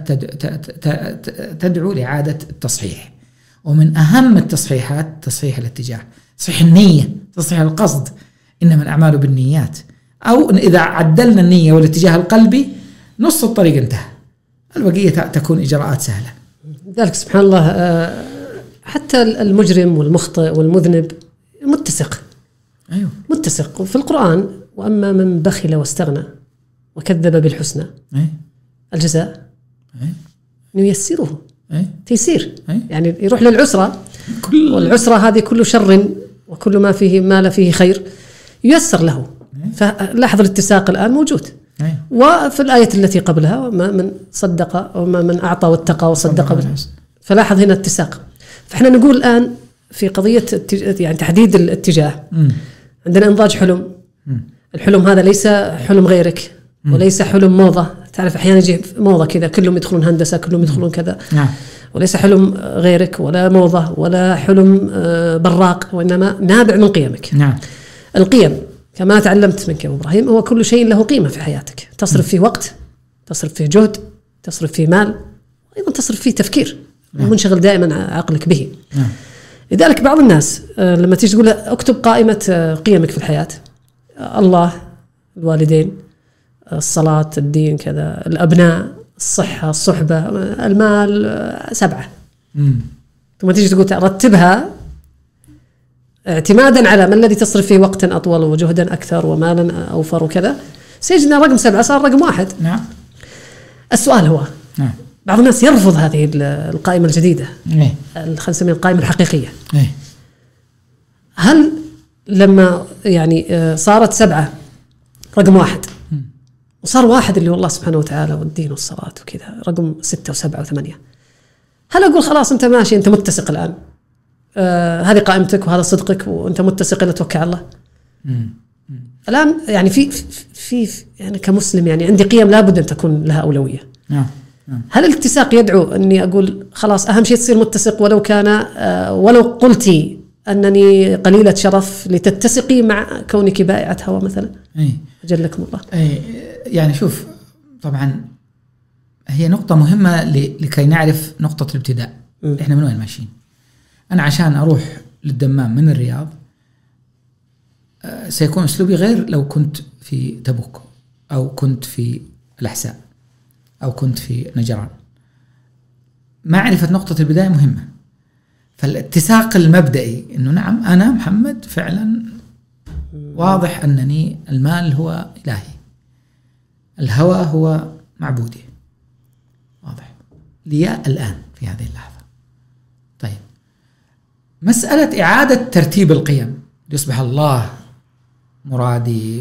تدعو لإعادة التصحيح، ومن أهم التصحيحات تصحيح الاتجاه، تصحيح النية، تصحيح القصد. إنما الأعمال بالنيات، أو إذا عدلنا النية والاتجاه القلبي نص الطريق انتهى، البقية تكون إجراءات سهلة. ذلك سبحان الله حتى المجرم والمخطئ والمذنب متسق. أيوه متسق. وفي القرآن وأما من بخل واستغنى وكذب بالحسنى أيه؟ الجزاء أيه؟ نيسره أيه؟ تيسير، أيه؟ يعني يروح للعسرة، كل... والعسرة هذه كل شر وكل ما فيه ما لا فيه خير ييسر له. أيه؟ فلاحظ الاتساق الآن موجود. أيه؟ وفي الآية التي قبلها وما من صدق وما من أعطى واتقى وصدق بالحسنى، فلاحظ هنا اتساق. فإحنا نقول الآن في قضية يعني تحديد الاتجاه، م. عندنا إنضاج حلم. م. الحلم هذا ليس حلم غيرك وليس حلم موضة. تعرف أحيانا يجي موضة كذا كلهم يدخلون هندسة كلهم يدخلون كذا، نعم. وليس حلم غيرك ولا موضة ولا حلم براق، وإنما نابع من قيمك. نعم. القيم كما تعلمت منك يا أبو إبراهيم هو كل شيء له قيمة في حياتك، تصرف فيه وقت، تصرف فيه جهد، تصرف فيه مال، وأيضا تصرف فيه تفكير. نعم. منشغل دائما عقلك به. نعم. لذلك بعض الناس لما تيجي تقول اكتب قائمة قيمك في الحياة، الله، الوالدين، الصلاة، الدين، كذا، الأبناء، الصحة، الصحبة، المال، سبعة. مم. ثم تيجي تقول رتبها، اعتمادا على ما الذي تصرف فيه وقتا أطول وجهدا أكثر ومالا أوفر وكذا، سيجدنا رقم سبعة صار رقم واحد. نعم. السؤال هو نعم. بعض الناس يرفض هذه القائمة الجديدة، إيه. خلينا نسميها القائمة الحقيقية. إيه. هل لما يعني صارت سبعة رقم واحد وصار واحد اللي هو الله سبحانه وتعالى والدين والصلاة وكذا رقم ستة وسبعة وثمانية، هل أقول خلاص أنت ماشي أنت متسق الآن، آه هذه قائمتك وهذا صدقك وأنت متسق إلا توكل على الله؟ مم. الآن يعني في في يعني كمسلم يعني عندي قيم لابد أن تكون لها أولوية. نعم. هل الاتساق يدعو أني أقول خلاص أهم شيء تصير متسق ولو كان آه ولو قلتي أنني قليلة شرف لتتسقي مع كونك بائعة هوى مثلا؟ أي. أجلكم الله. أي يعني شوف، طبعا هي نقطة مهمة لكي نعرف نقطة الابتداء. م. إحنا من وين ماشيين؟ أنا عشان أروح للدمام من الرياض سيكون أسلوبي غير لو كنت في تبوك أو كنت في الأحساء أو كنت في نجران. معرفة نقطة البداية مهمة. فالاتساق المبدئي إنه نعم أنا محمد فعلا واضح أنني المال هو إلهي، الهوى هو معبودي، واضح لي الآن في هذه اللحظة. طيب مسألة إعادة ترتيب القيم ليصبح الله مرادي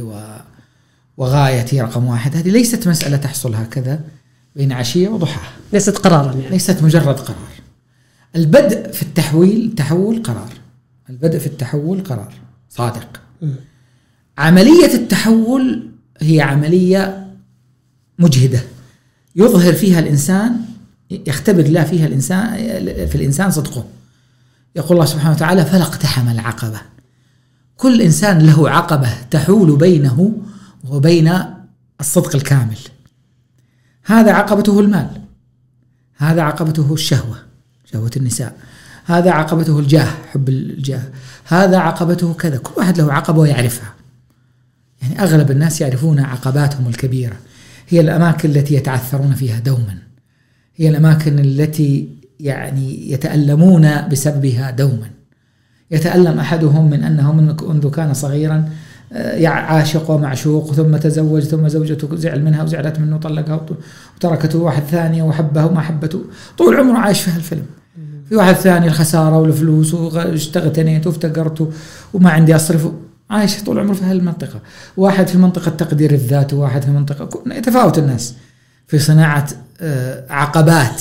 وغايتي رقم واحد، هذه ليست مسألة تحصل هكذا بين عشية وضحاها، ليست قرارا يعني. ليست مجرد قرار. البدء في التحويل تحول قرار، البدء في التحول قرار صادق. م. عملية التحول هي عملية مجهدة يظهر فيها الإنسان، يختبر الله فيها الإنسان في الإنسان صدقه. يقول الله سبحانه وتعالى فلا اقتحم العقبة. كل إنسان له عقبة تحول بينه وبين الصدق الكامل. هذا عقبته المال، هذا عقبته الشهوة، شهوة النساء، هذا عقبته الجاه، حب الجاه، هذا عقبته كذا. كل واحد له عقبة ويعرفها. يعني أغلب الناس يعرفون عقباتهم الكبيرة، هي الأماكن التي يتعثرون فيها دوما، هي الأماكن التي يعني يتألمون بسببها دوما. يتألم أحدهم من أنه منذ كان صغيرا عاشق ومعشوق، ثم تزوج، ثم زوجته زعل منها وزعلت منه وطلقها وتركته واحد ثاني وحبه وما حبته، طول عمره عايش في هالفيلم. في واحد ثاني الخسارة والفلوس واغتنيت وافتقرت وما عندي أصرف، عايش طول عمره في هالمنطقة. واحد في منطقة تقدير الذات، وواحد في منطقة، يتفاوت الناس في صناعة عقبات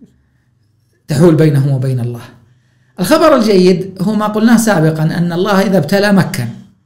تحول بينهم وبين الله. الخبر الجيد هو ما قلناه سابقا، أن الله إذا ابتلى مكن،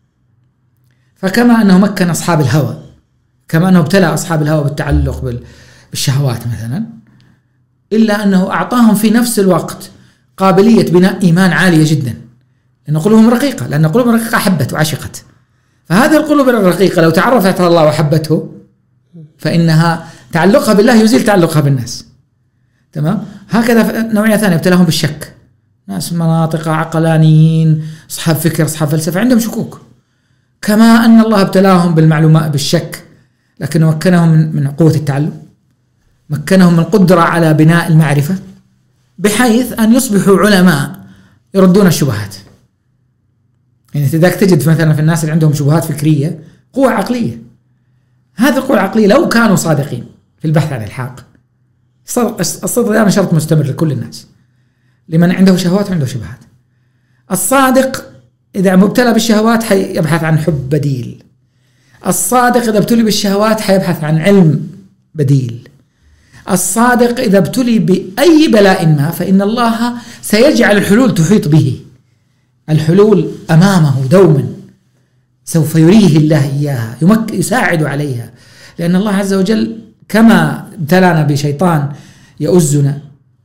فكما أنه مكن أصحاب الهوى، كما أنه ابتلى أصحاب الهوى بالتعلق بالشهوات مثلا، إلا أنه أعطاهم في نفس الوقت قابلية بناء إيمان عالية جدا، لأن قلوبهم رقيقة، لأن قلوبهم رقيقة حبت وعشقت. فهذه القلوب الرقيقة لو تعرفت على الله وحبته فإنها تعلقها بالله يزيل تعلقها بالناس. تمام. هكذا نوعية ثانية ابتلاهم بالشك، ناس مناطق عقلانيين، أصحاب فكر، أصحاب فلسفة، عندهم شكوك. كما أن الله ابتلاهم بالمعلومات بالشك، لكن مكنهم من قوة التعلم، مكنهم من قدرة على بناء المعرفة، بحيث أن يصبحوا علماء يردون الشبهات. يعني إذا تجد مثلا في الناس اللي عندهم شبهات فكرية قوة عقلية، هذه القوة العقلية لو كانوا صادقين في البحث عن الحق، الصدق دائما شرط مستمر لكل الناس، لمن عنده شهوات وعنده شبهات. الصادق إذا مبتلى بالشهوات حيبحث عن حب بديل، الصادق إذا ابتلي بالشهوات حيبحث عن علم بديل، الصادق إذا ابتلي بأي بلاء ما فإن الله سيجعل الحلول تحيط به، الحلول أمامه دوما، سوف يريه الله إياها، يمك يساعد عليها، لأن الله عز وجل كما ابتلانا بشيطان يؤزنا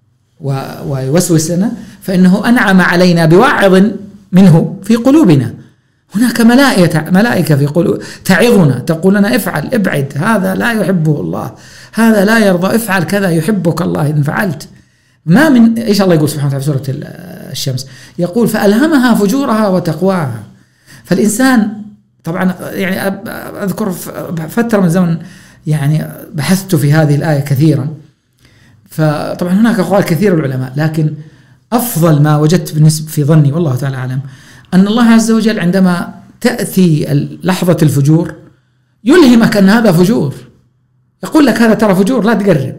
ويوسوس لنا، فإنه أنعم علينا بواعظ منه في قلوبنا. هناك ملائكة ملائكة في قلوب تعظنا، تقول لنا افعل، ابعد، هذا لا يحبه الله، هذا لا يرضى، افعل كذا يحبك الله إن فعلت. ما من إيش الله يقول سبحانه وتعالى في سورة الشمس، يقول فألهمها فجورها وتقواها. فالإنسان طبعا يعني أذكر فترة من زمن يعني بحثت في هذه الآية كثيرا، فطبعا هناك أقوال كثير العلماء، لكن أفضل ما وجدت بالنسبة في ظني والله تعالى أعلم أن الله عز وجل عندما تأتي لحظة الفجور يلهمك أن هذا فجور، يقول لك هذا ترى فجور لا تقرب،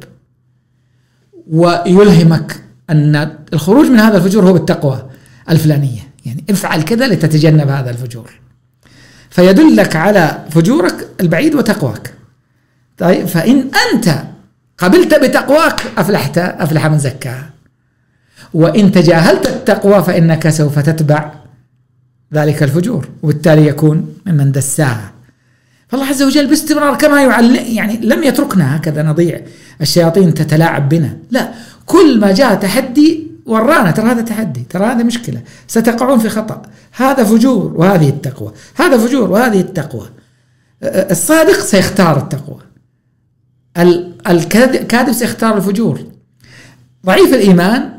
ويلهمك أن الخروج من هذا الفجور هو بالتقوى الفلانية، يعني افعل كذا لتتجنب هذا الفجور، فيدلك على فجورك البعيد وتقواك. طيب فإن أنت قبلت بتقواك أفلحت، أفلح من زكاها، وإن تجاهلت التقوى فإنك سوف تتبع ذلك الفجور، وبالتالي يكون ممن دساها. فالله عز وجل باستمرار كما يعلم، يعني لم يتركنا هكذا نضيع، الشياطين تتلاعب بنا، لا، كل ما جاء تحدي ورانا ترى هذا تحدي، ترى هذا مشكلة، ستقعون في خطأ، هذا فجور وهذه التقوى، هذا فجور وهذه التقوى. الصادق سيختار التقوى، الكاذب سيختار الفجور، ضعيف الإيمان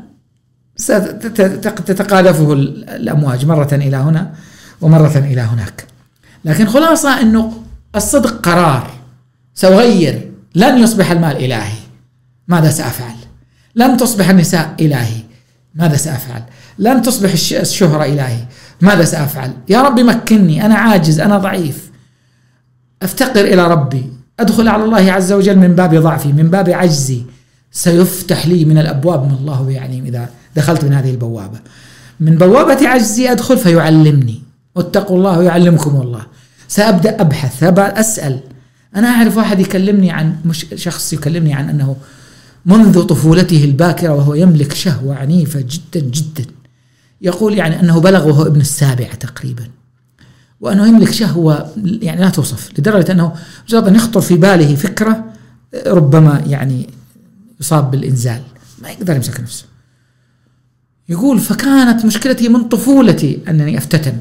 ستتقاذفه الأمواج مرة إلى هنا ومرة إلى هناك. لكن خلاصة أنه الصدق قرار، سأغير، لن يصبح المال إلهي، ماذا سأفعل؟ لن تصبح النساء إلهي، ماذا سأفعل؟ لن تصبح الشهرة إلهي، ماذا سأفعل؟ يا رب مكنني، أنا عاجز، أنا ضعيف، أفتقر إلى ربي، أدخل على الله عز وجل من باب ضعفي، من باب عجزي، سيفتح لي من الأبواب من الله يعلم إذا دخلت من هذه البوابة، من بوابة عجزي أدخل فيعلمني، واتقوا الله ويعلمكم الله. سأبدأ أبحث، أسأل. أنا أعرف واحد يكلمني عن، مش شخص يكلمني عن أنه منذ طفولته الباكرة وهو يملك شهوة عنيفة جدا جدا، يقول يعني أنه بلغ وهو ابن السابع تقريبا، وأنه يملك شهوة يعني لا توصف، لدرجة أنه مجرد أن يخطر في باله فكرة ربما يعني يصاب بالإنزال، ما يقدر يمسك نفسه. يقول فكانت مشكلتي من طفولتي أنني أفتتن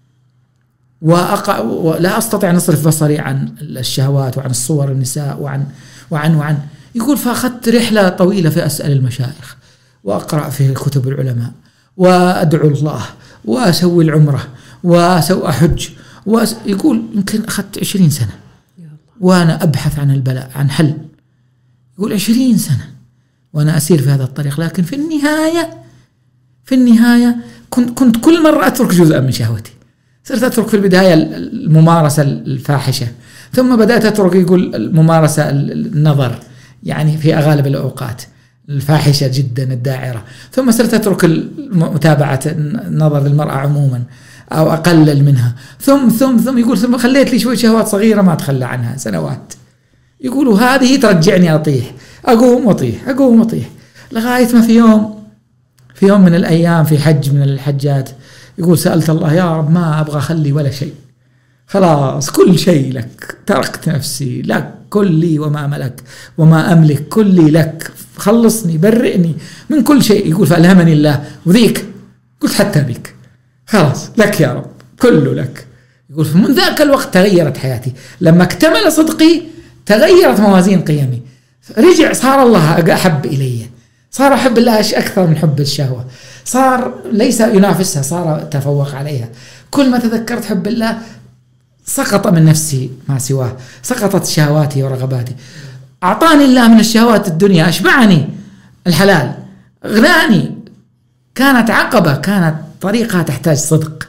وأقع ولا أستطيع أن أصرف بصري عن الشهوات وعن الصور النساء وعن وعن وعن يقول فأخذت رحلة طويلة في أسأل المشايخ وأقرأ في كتب العلماء وأدعو الله وأسوي العمرة وأحج، ويقول يمكن أخذت عشرين سنة وأنا أبحث عن البلاء، عن حل. يقول عشرين سنة وأنا أسير في هذا الطريق، لكن في النهاية في النهاية كنت كنت كل مرة أترك جزءا من شهوتي. صرت أترك في البداية الممارسة الفاحشة، ثم بدأت أترك يقول الممارسة النظر، يعني في أغالب الأوقات الفاحشة جدا الداعرة، ثم صرت أترك متابعة النظر للمرأة عموما أو أقلل منها، ثم ثم ثم يقول ثم خليت لي شوية شهوات صغيرة ما أتخلى عنها سنوات. يقولوا هذه ترجعني أطيح، أقوم وأطيح، أقوم وأطيح، لغاية ما في يوم في يوم من الأيام في حج من الحجات يقول سألت الله يا رب ما أبغى أخلي ولا شيء، خلاص كل شيء لك، تركت نفسي لك، كلي وما ملك وما أملك كلي لك، خلصني برئني من كل شيء. يقول فألهمني الله وذيك قلت حتى بك خلاص لك يا رب كله لك. يقول فمن ذاك الوقت تغيرت حياتي، لما اكتمل صدقي تغيرت موازين قيمي، رجع صار الله أحب إلي، صار أحب الله أكثر من حب الشهوة، صار ليس ينافسها، صار تفوق عليها. كل ما تذكرت حب الله سقط من نفسي ما سواه، سقطت شهواتي ورغباتي. أعطاني الله من الشهوات الدنيا، أشبعني الحلال، غناني، كانت عقبة، كانت طريقها تحتاج صدق.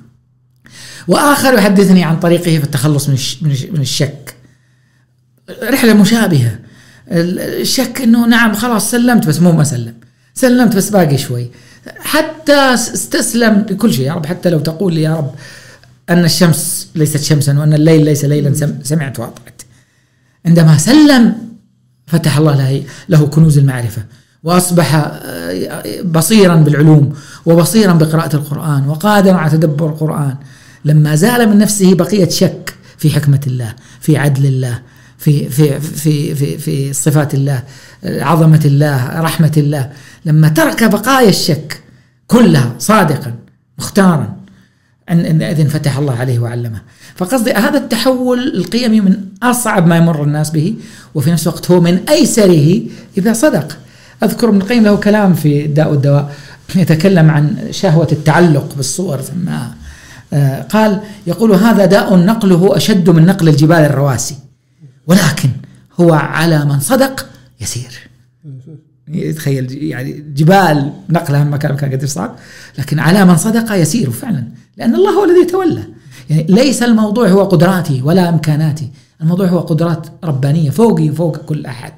وآخر يحدثني عن طريقه في التخلص من الشك، رحلة مشابهة. الشك إنه نعم خلاص سلمت بس مو ما سلم، سلمت بس باقي شوي، حتى استسلم لكل شيء. يا رب حتى لو تقول لي يا رب أن الشمس ليست شمسا وأن الليل ليس ليلا سمعت وأطعت. عندما سلم فتح الله له, له كنوز المعرفة، وأصبح بصيرا بالعلوم وبصيرا بقراءة القرآن وقادرا على تدبر القرآن. لما زال من نفسه بقية شك في حكمة الله، في عدل الله، في في في في في صفات الله، عظمة الله، رحمة الله. لما ترك بقايا الشك كلها صادقا مختارا أن إذن فتح الله عليه وعلمه. فقصدي هذا التحول القيمي من أصعب ما يمر الناس به، وفي نفس الوقت هو من أيسره إذا صدق. أذكر ابن القيم له كلام في الداء والدواء يتكلم عن شهوة التعلق بالصور، سماها قال يقول هذا داء نقله أشد من نقل الجبال الرواسي، ولكن هو على من صدق يسير. يتخيل يعني جبال نقلها من مكان مكان قديش صعب، لكن على من صدق يسير فعلا، لأن الله هو الذي يتولى. يعني ليس الموضوع هو قدراتي ولا إمكاناتي، الموضوع هو قدرات ربانية فوقي فوق كل أحد.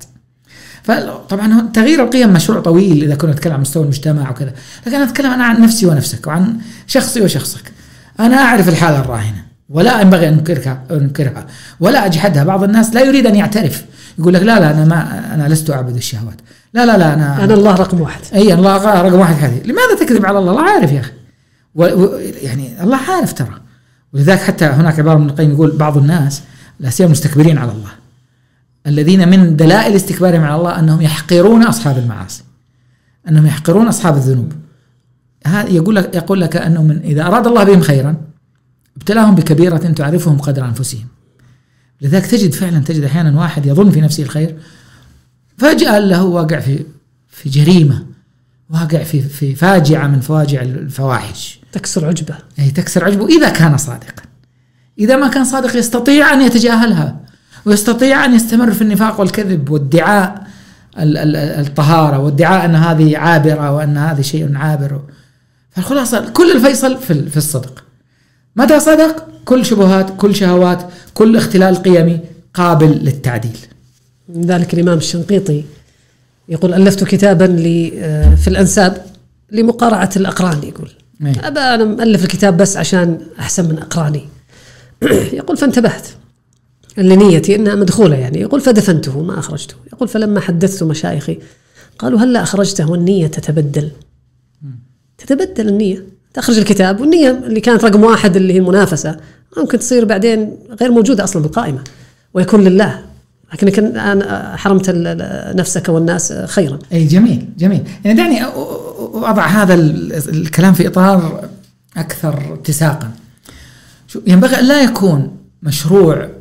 فطبعا تغيير القيم مشروع طويل إذا كنا نتكلم عن مستوى المجتمع وكذا، لكن أنا أتكلم أنا عن نفسي ونفسك وعن شخصي وشخصك. أنا أعرف الحالة الراهنة ولا ينبغي أن أنكرها أنكرها ولا أجحدها. بعض الناس لا يريد أن يعترف، يقول لك لا لا أنا ما أنا لست أعبد الشهوات، لا لا لا أنا أنا الله رقم واحد. أي الله رقم واحد. هذه لماذا تكذب على الله؟ الله عارف يا أخي، يعني الله عارف ترى. ولذلك حتى هناك عبارة من القيم يقول بعض الناس لا سيما مستكبرين على الله، الذين من دلائل استكبارهم على الله أنهم يحقرون أصحاب المعاصي، أنهم يحقرون أصحاب الذنوب. هذا يقول لك يقول لك أنه من إذا أراد الله بهم خيرا ابتلاهم بكبيرة تعرفهم قدر أنفسهم. لذلك تجد فعلا تجد أحيانا واحد يظن في نفسه الخير فجأة له واقع في في جريمة، واقع في في فاجعة من فواجع الفواحش تكسر عجبه. أي تكسر عجبه إذا كان صادقا. إذا ما كان صادق يستطيع أن يتجاهلها ويستطيع أن يستمر في النفاق والكذب وادعاء الطهارة وادعاء أن هذه عابرة وأن هذا شيء عابر. فالخلاصة كل الفيصل في الصدق. متى صدق كل شبهات كل شهوات كل اختلال قيمي قابل للتعديل. ذلك الإمام الشنقيطي يقول ألفت كتابا في الأنساب لمقارعة الأقران. يقول أبا أنا مؤلف الكتاب بس عشان أحسن من أقراني. يقول فانتبهت لنيتي إنها مدخولة يعني. يقول فدفنته ما أخرجته. يقول فلما حدثت مشايخي قالوا هل لا أخرجته والنية تتبدل. تتبدل النية، تخرج الكتاب والنية اللي كانت رقم واحد اللي هي المنافسة ممكن تصير بعدين غير موجودة أصلا بالقائمة ويكون لله، لكنك أنا حرمت نفسك والناس خيرا. أي جميل جميل. يعني دعني أضع هذا الكلام في إطار أكثر اتساقا. ينبغي أن لا يكون مشروع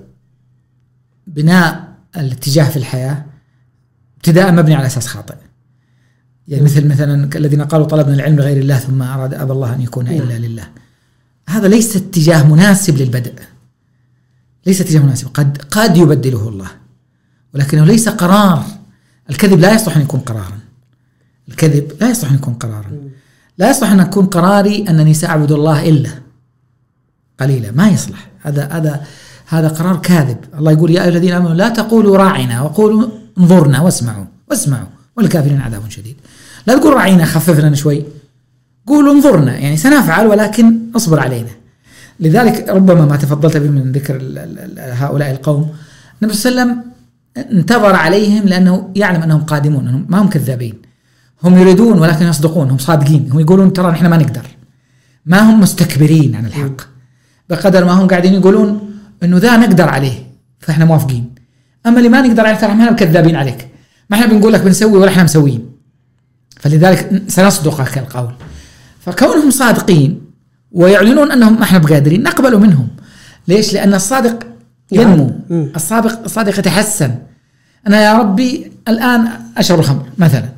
بناء الاتجاه في الحياة ابتداء مبني على أساس خاطئ. يعني مثل مثلا الذين قالوا طلبنا العلم لغير الله ثم أراد أبى الله أن يكون إلا لله. هذا ليس اتجاه مناسب للبدء، ليس اتجاه مناسب. قد قد يبدله الله، ولكنه ليس قرار. الكذب لا يصلح أن يكون قرارا. الكذب لا يصلح أن يكون قرارا. لا يصلح أن يكون قراري أنني سأعبد الله إلا قليلا. ما يصلح. هذا هذا هذا قرار كاذب. الله يقول يا أيها الذين آمنوا لا تقولوا راعنا وقولوا انظرنا واسمعوا واسمعوا والكافرين عذاب شديد. لا تقول راعينا خفف لنا شوي، قولوا انظرنا يعني سنفعل ولكن اصبر علينا. لذلك ربما ما تفضلت به من ذكر هؤلاء القوم النبي صلى الله عليه وسلم انتظر عليهم لأنه يعلم أنهم قادمون، أنهم ما هم كذابين، هم يريدون ولكن يصدقون، هم صادقين، هم يقولون ترى نحن ما نقدر، ما هم مستكبرين عن الحق بقدر ما هم قاعدين يقولون أنه ذا نقدر عليه فإحنا موافقين، أما اللي ما نقدر عليه ترى احنا كذابين عليك، ما احنا بنقول لك بنسوي ولا احنا مسويين، فلذلك سنصدقك القول. فكونهم صادقين ويعلنون أنهم ما احنا بقادرين نقبل منهم. ليش؟ لأن الصادق ينمو، الصادق الصادق يتحسن. أنا يا ربي الآن أشرب الخمر مثلا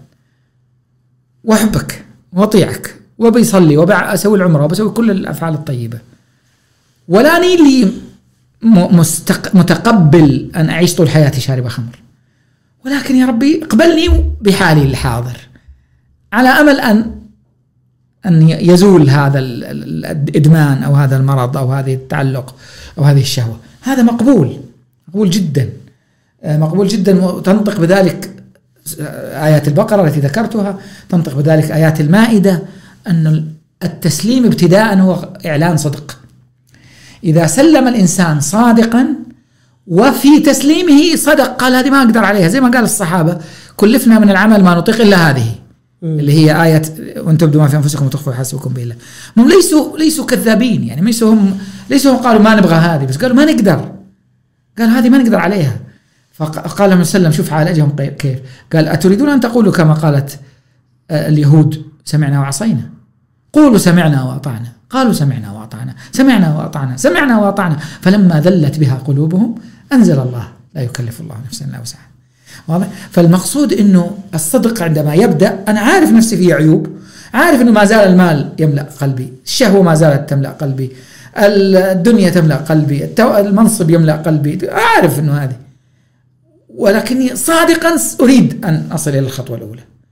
وأحبك وأطيعك وبيصلي وبسوي العمرة وبسوي كل الأفعال الطيبة، ولا لي مستق... متقبل أن أعيش طول حياتي شارب خمر، ولكن يا ربي اقبلني بحالي الحاضر على أمل أن أن يزول هذا الإدمان أو هذا المرض أو هذه التعلق أو هذه الشهوة. هذا مقبول، مقبول جدا، مقبول جدا. وتنطق بذلك آيات البقرة التي ذكرتها، تنطق بذلك آيات المائدة، أن التسليم ابتداء هو إعلان صدق. إذا سلم الإنسان صادقا وفي تسليمه صدق، قال هذه ما أقدر عليها، زي ما قال الصحابة كلفنا من العمل ما نطيق إلا هذه، اللي هي آية وأن تبدوا ما في أنفسكم وتخفوا يحاسبكم بالله. هم ليسوا ليسوا كذابين، يعني ليسوا هم ليسوا هم قالوا ما نبغى هذه، بس قالوا ما نقدر، قال هذه ما نقدر عليها. فقال النبي صلى الله عليه وسلم شوف عالجهم كيف، قال أتريدون أن تقولوا كما قالت اليهود سمعنا وعصينا؟ قولوا سمعنا وأطعنا. قالوا سمعنا وأطعنا، سمعنا وأطعنا، سمعنا وأطعنا، فلما ذلت بها قلوبهم أنزل الله لا يكلف الله نفسا إلا وسعها. واضح؟ فالمقصود إنه الصدق عندما يبدأ أنا عارف نفسي فيه عيوب، عارف إنه ما زال المال يملأ قلبي، الشهوة ما زالت تملأ قلبي، الدنيا تملأ قلبي، المنصب يملأ قلبي، عارف إنه هذه، ولكني صادقا أريد أن أصل إلى الخطوة الأولى،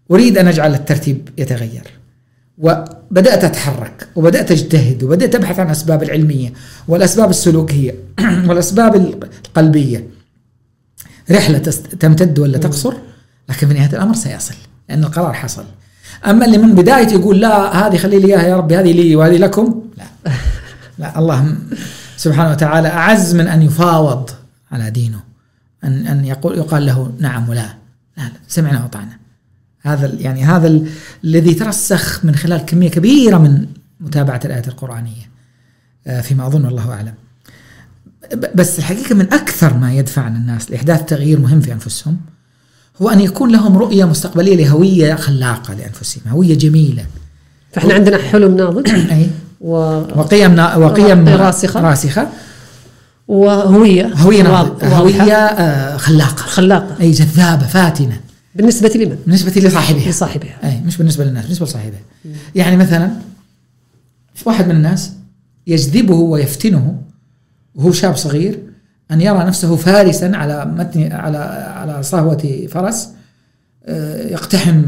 أريد أن أجعل الترتيب يتغير، وبدأت أتحرك وبدأت أجتهد وبدأت أبحث عن أسباب العلمية والأسباب السلوكية والأسباب القلبية. رحلة تمتد ولا تقصر، لكن في نهاية الأمر سيصل لأن القرار حصل. أما اللي من بداية يقول لا هذه خلي لي إياها يا ربي، هذه لي وهذه لكم، لا لا، الله سبحانه وتعالى أعز من أن يفاوض على دينه، أن أن يقول يقال له نعم ولا لا, لا سمعنا وطعنا. هذا يعني هذا الذي ترسخ من خلال كمية كبيرة من متابعة الآيات القرآنية فيما أظن، والله أعلم. بس الحقيقة من أكثر ما يدفعنا الناس لإحداث تغيير مهم في أنفسهم هو أن يكون لهم رؤية مستقبلية لهوية خلاقة لأنفسهم، هوية جميلة. فإحنا عندنا حلم ناضج أي و... وقيم نا... وقيم راسخة راسخة وهوية هوية ناضج. هوية آه خلاقة خلاقة أي جذابة فاتنة بالنسبة لمن؟ بالنسبة لصاحبها لصاحبها أي مش بالنسبة للناس، بالنسبة لصاحبها. يعني مثلا واحد من الناس يجذبه ويفتنه وهو شاب صغير أن يرى نفسه فارسا على متن على على صهوة فرس يقتحم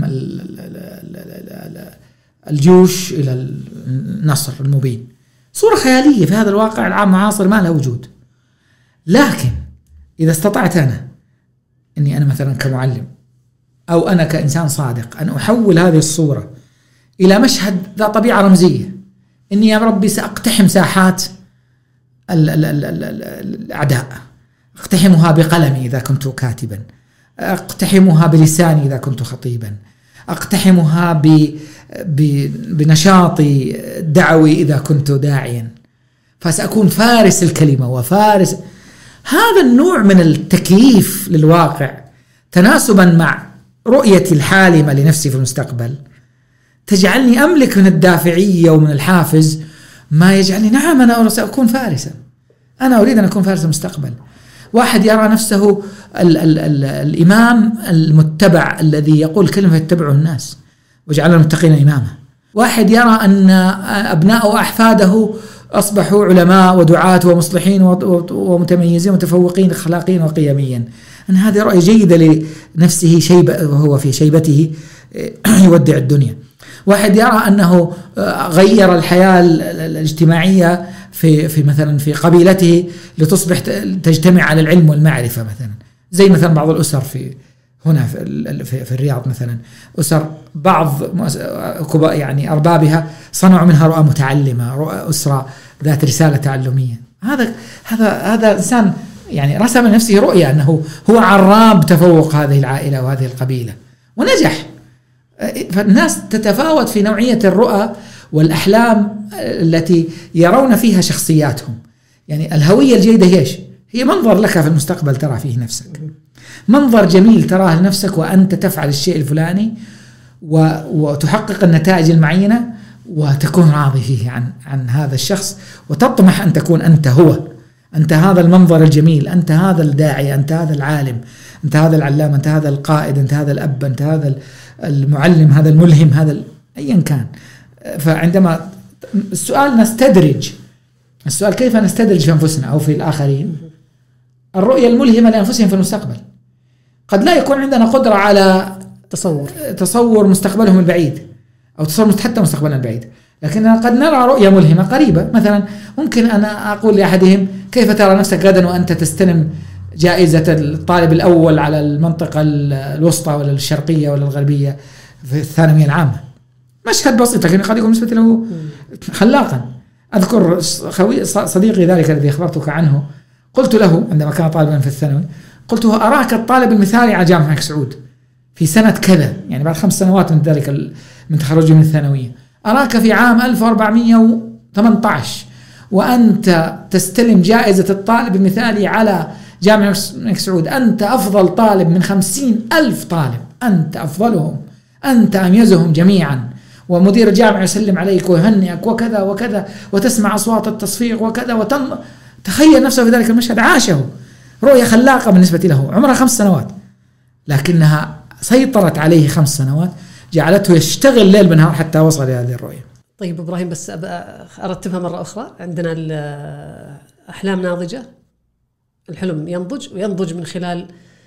الجيوش إلى النصر المبين. صورة خيالية في هذا الواقع العام معاصر ما لها وجود. لكن إذا استطعت أنا أني أنا مثلا كمعلم أو أنا كإنسان صادق أن أحول هذه الصورة إلى مشهد ذا طبيعة رمزية، إني يا ربي سأقتحم ساحات الأعداء، أقتحمها بقلمي إذا كنت كاتبا، أقتحمها بلساني إذا كنت خطيبا، أقتحمها ب... ب... بنشاطي دعوي إذا كنت داعيا، فسأكون فارس الكلمة وفارس. هذا النوع من التكييف للواقع تناسبا مع رؤيتي الحالمة لنفسي في المستقبل تجعلني أملك من الدافعية ومن الحافز ما يجعلني نعم أنا سأكون فارسا، أنا أريد أن أكون فارس المستقبل. واحد يرى نفسه ال ال ال الإمام المتبع الذي يقول كلمة يتبعه الناس وجعلنا المتقين إماما. واحد يرى أن أبناء وأحفاده أصبحوا علماء ودعاة ومصلحين ومتميزين ومتفوقين أخلاقيا وقيميا، أن هذه رؤية جيدة لنفسه شيبة وهو في شيبته يودع الدنيا. واحد يرى أنه غير الحياة الاجتماعية في في مثلا في قبيلته لتصبح تجتمع على العلم والمعرفة، مثلا زي مثلا بعض الأسر في هنا في, في الرياض مثلا، أسر بعض يعني أربابها صنعوا منها رؤى متعلمة، رؤى أسرة ذات رسالة تعلمية. هذا هذا هذا إنسان يعني رسم لنفسه رؤية أنه هو عراب تفوق هذه العائلة وهذه القبيلة ونجح. فالناس تتفاوت في نوعية الرؤى والأحلام التي يرون فيها شخصياتهم. يعني الهوية الجيدة هيش هي منظر لك في المستقبل ترى فيه نفسك، منظر جميل تراه لنفسك وأنت تفعل الشيء الفلاني وتحقق النتائج المعينة وتكون راضي فيه عن عن هذا الشخص وتطمح أن تكون أنت هو، أنت هذا المنظر الجميل، أنت هذا الداعي، أنت هذا العالم، أنت هذا العلام، أنت هذا القائد، أنت هذا الأب، أنت هذا المعلم، هذا الملهم، هذا أيا كان. فعندما السؤال نستدرج، السؤال كيف نستدرج في أنفسنا أو في الآخرين الرؤية الملهمة لأنفسهم في المستقبل. قد لا يكون عندنا قدرة على تصور تصور مستقبلهم البعيد أو تصور حتى مستقبلنا البعيد، لكننا قد نرى رؤية ملهمة قريبة. مثلا ممكن أنا أقول لأحدهم كيف ترى نفسك غدا وأنت تستلم جائزة الطالب الأول على المنطقة الوسطى ولا الشرقية ولا الغربية في الثانوية العامة. مشهد بسيط لكن قد يكون بالنسبة له خلاقا. أذكر خوي صديقي ذلك الذي أخبرتك عنه، قلت له عندما كان طالبا في الثانوي، قلت له أراك الطالب المثالي على جامعة الملك سعود في سنة كذا، يعني بعد خمس سنوات من ذلك من تخرجي من الثانوية، أراك في عام ألف وأربعمائة وثمانية عشر وأنت تستلم جائزة الطالب المثالي على جامعة الملك سعود، أنت أفضل طالب من خمسين ألف طالب، أنت أفضلهم، أنت أميزهم جميعا، ومدير الجامعة يسلم عليك ويهنئك وكذا وكذا، وتسمع أصوات التصفيق وكذا وتن... تخيل نفسه في ذلك المشهد، عاشه رؤية خلاقة بالنسبة له، عمرها خمس سنوات لكنها سيطرت عليه خمس سنوات جعلته يشتغل ليل بنهار حتى وصل إلى هذه الرؤية. طيب إبراهيم، بس أرتبها مرة أخرى. عندنا الأحلام ناضجة، الحلم ينضج وينضج من خلال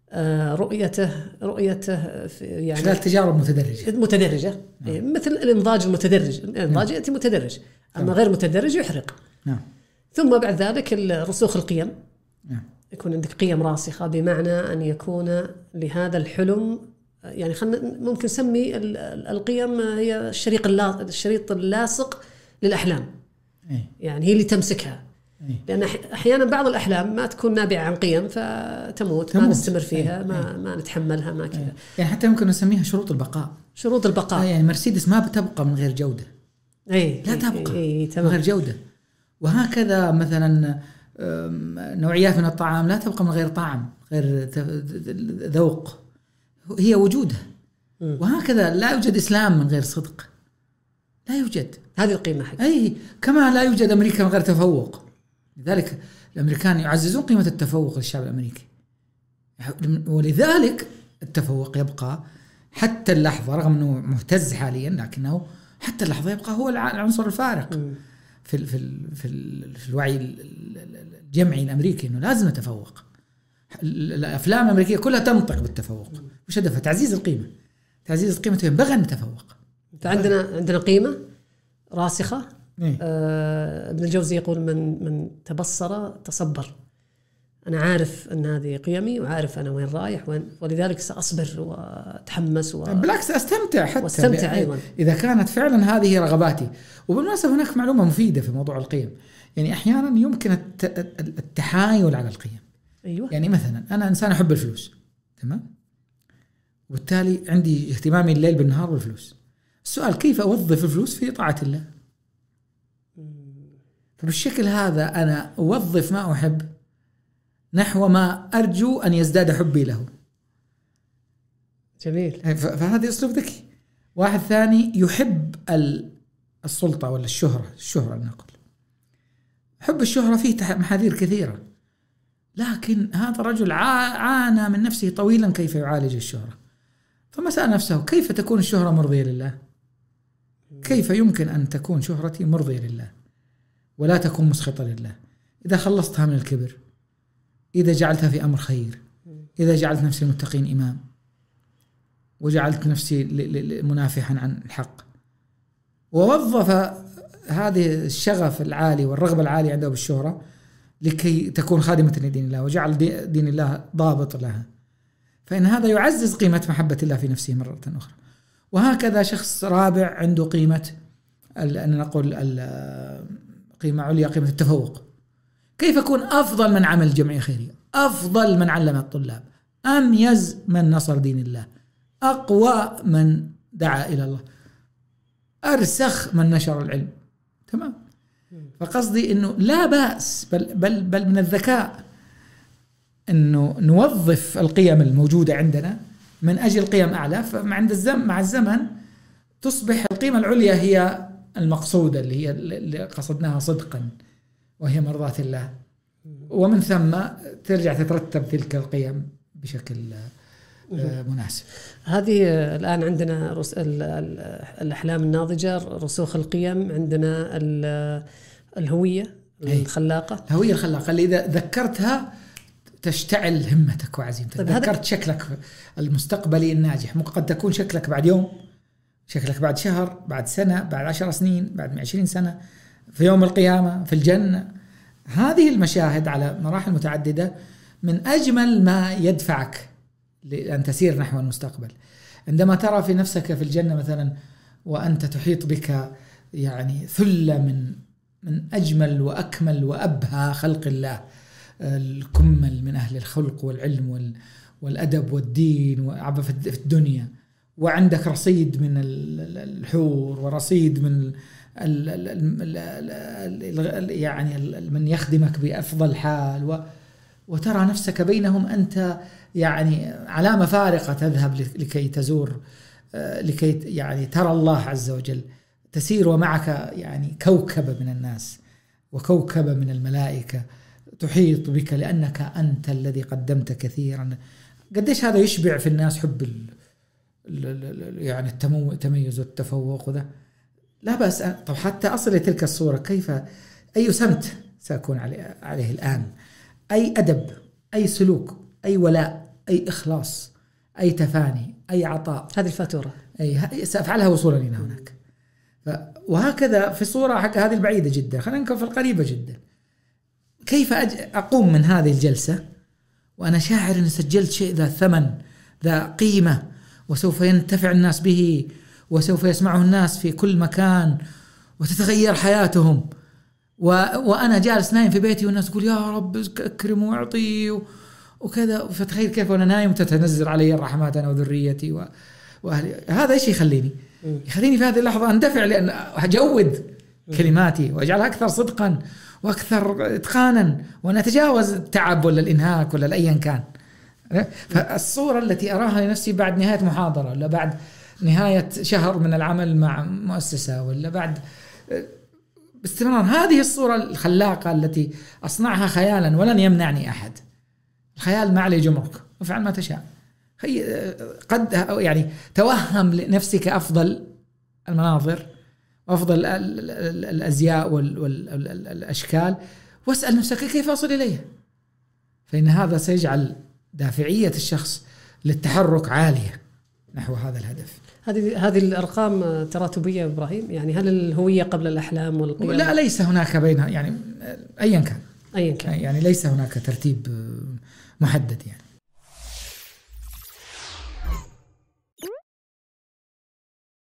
رؤيته رؤيته في يعني خلال تجارب متدرجة متدرجة نعم. مثل الإنضاج المتدرج، الإنضاج نعم. يأتي متدرج، أما نعم. غير متدرج يحرق نعم. ثم بعد ذلك رسوخ القيم نعم. يكون عندك قيم راسخة، بمعنى أن يكون لهذا الحلم يعني خلنا ممكن نسمي القيم هي الشريط الشريط اللاصق للأحلام أي. يعني هي اللي تمسكها أي. لأن أحيانا بعض الأحلام ما تكون نابعة عن قيم فتموت، ما نستمر فيها أي. ما, أي. ما نتحملها ما كذا، يعني حتى ممكن نسميها شروط البقاء شروط البقاء يعني مرسيدس ما بتبقى من غير جودة أي. لا تبقى أي. من غير جودة، وهكذا مثلا نوعيات من الطعام لا تبقى من غير طعم غير ذوق، هي وجودها م. وهكذا لا يوجد إسلام من غير صدق، لا يوجد هذه القيمة حقيقة. أي كما لا يوجد أمريكا من غير تفوق، لذلك الأمريكان يعززون قيمة التفوق للشعب الأمريكي، ولذلك التفوق يبقى حتى اللحظة رغم أنه مهتز حاليا، لكنه حتى اللحظة يبقى هو العنصر الفارق م. في ال في ال في, ال في الوعي الجمعي الأمريكي، إنه لازم نتفوق. الأفلام الأمريكية كلها تنطق بالتفوق، وش هدفها؟ تعزيز القيمة، تعزيز القيمة ينبغي أن نتفوق. فعندنا عندنا قيمة راسخة. آه ابن الجوزي يقول من من تبصر تصبر. أنا عارف أن هذه قيمي وعارف أنا وين رايح وين، ولذلك سأصبر وأتحمس و... بالعكس أستمتع حتى واستمتع أيضا إذا كانت فعلا هذه رغباتي. وبالمناسبة هناك معلومة مفيدة في موضوع القيم، يعني أحيانا يمكن التحايل على القيم. أيوة. يعني مثلا أنا إنسان أحب الفلوس تمام، وبالتالي عندي اهتمامي الليل بالنهار بالفلوس. السؤال كيف أوظف الفلوس في طاعة الله؟ فبالشكل هذا أنا أوظف ما أحب نحو ما أرجو أن يزداد حبي له. جميل. فهذا أسلوب ذكي. واحد ثاني يحب السلطة ولا الشهرة، الشهرة نقول حب الشهرة فيه محاذير كثيرة، لكن هذا الرجل عانى من نفسه طويلا كيف يعالج الشهرة، ثم سأل نفسه كيف تكون الشهرة مرضية لله؟ كيف يمكن أن تكون شهرتي مرضية لله ولا تكون مسخطة لله؟ إذا خلصتها من الكبر، إذا جعلتها في أمر خير، إذا جعلت نفسي المتقين إمام، وجعلت نفسي منافحا عن الحق، ووظف هذه الشغف العالي والرغبة العالية عنده بالشهرة لكي تكون خادمة لدين الله، وجعل دين الله ضابط لها، فإن هذا يعزز قيمة محبة الله في نفسه مرة أخرى. وهكذا شخص رابع عنده قيمة أن نقول قيمة عليا، قيمة التفوق. كيف أكون أفضل من عمل جمعية خيرية، أفضل من علم الطلاب، أميز من نصر دين الله، أقوى من دعا إلى الله، أرسخ من نشر العلم. تمام. فقصدي إنه لا بأس بل, بل, بل من الذكاء إنه نوظف القيم الموجودة عندنا من أجل قيم أعلى، فعند الزمن مع الزمن تصبح القيمة العليا هي المقصودة اللي هي اللي قصدناها صدقا، وهي مرضاة الله، ومن ثم ترجع تترتب تلك القيم بشكل مناسب. هذه الآن عندنا رس... الأحلام الناضجة، رسوخ القيم، عندنا الهوية الخلاقة. الهوية الخلاقة اللي إذا ذكرتها تشتعل همتك وعزيمتك. طيب ذكرت هذا... شكلك المستقبلي الناجح، ممكن قد تكون شكلك بعد يوم، شكلك بعد شهر، بعد سنة، بعد عشر سنين، بعد عشرين سنة، في يوم القيامة، في الجنة. هذه المشاهد على مراحل متعددة من أجمل ما يدفعك لأن تسير نحو المستقبل. عندما ترى في نفسك في الجنة مثلا وأنت تحيط بك يعني ثلة من من أجمل وأكمل وأبهى خلق الله، الكمل من أهل الخلق والعلم والأدب والدين وعبا في الدنيا، وعندك رصيد من الحور ورصيد من ال ال يعني من يخدمك بأفضل حال، وترى نفسك بينهم أنت يعني علامة فارقة تذهب لكي تزور، لكي يعني ترى الله عز وجل، تسير ومعك يعني كوكبة من الناس وكوكبة من الملائكة تحيط بك لأنك أنت الذي قدمت كثيرا. قديش هذا يشبع في الناس حب ال يعني التميز والتفوق وذا. لا بأس. طب حتى أصل لتلك الصورة كيف، أي سمت سأكون عليه, عليه الآن، أي أدب، أي سلوك، أي ولاء، أي إخلاص، أي تفاني، أي عطاء. هذه الفاتورة أي سأفعلها وصولا إلى هناك. وهكذا في الصورة حق هذه البعيدة جدا. خلينا نكون في القريبة جدا. كيف أج... أقوم من هذه الجلسة وأنا شاعر أن سجلت شيء ذا ثمن، ذا قيمة، وسوف ينتفع الناس به، وسوف يسمعه الناس في كل مكان، وتتغير حياتهم، و... وأنا جالس نايم في بيتي والناس تقول يا رب أكرم وأعطي و... وكذا. فتخيل كيف وأنا نايم تتنزل علي الرحمات أنا وذريتي و... وأهلي. هذا إيش يخليني يخليني في هذه اللحظة أندفع، لأن أجود كلماتي وأجعلها أكثر صدقا وأكثر إتقانا، وأنا أتجاوز التعب ولا الإنهاك ولا أيا كان. فالصورة التي أراها لنفسي بعد نهاية محاضرة، ولا بعد نهاية شهر من العمل مع مؤسسة، ولا بعد باستمرار، هذه الصورة الخلاقة التي أصنعها خيالا ولن يمنعني أحد. الخيال ما عليه جمرك، وفعل ما تشاء. قد يعني توهم لنفسك أفضل المناظر وأفضل الأزياء والأشكال، واسأل نفسك كيف أصل إليها، فإن هذا سيجعل دافعية الشخص للتحرك عالية نحو هذا الهدف. هذه هذه الأرقام تراتبية إبراهيم، يعني هل الهوية قبل الأحلام والقيم؟ لا، ليس هناك بينها، يعني أيا كان أيا كان يعني ليس هناك ترتيب محدد يعني.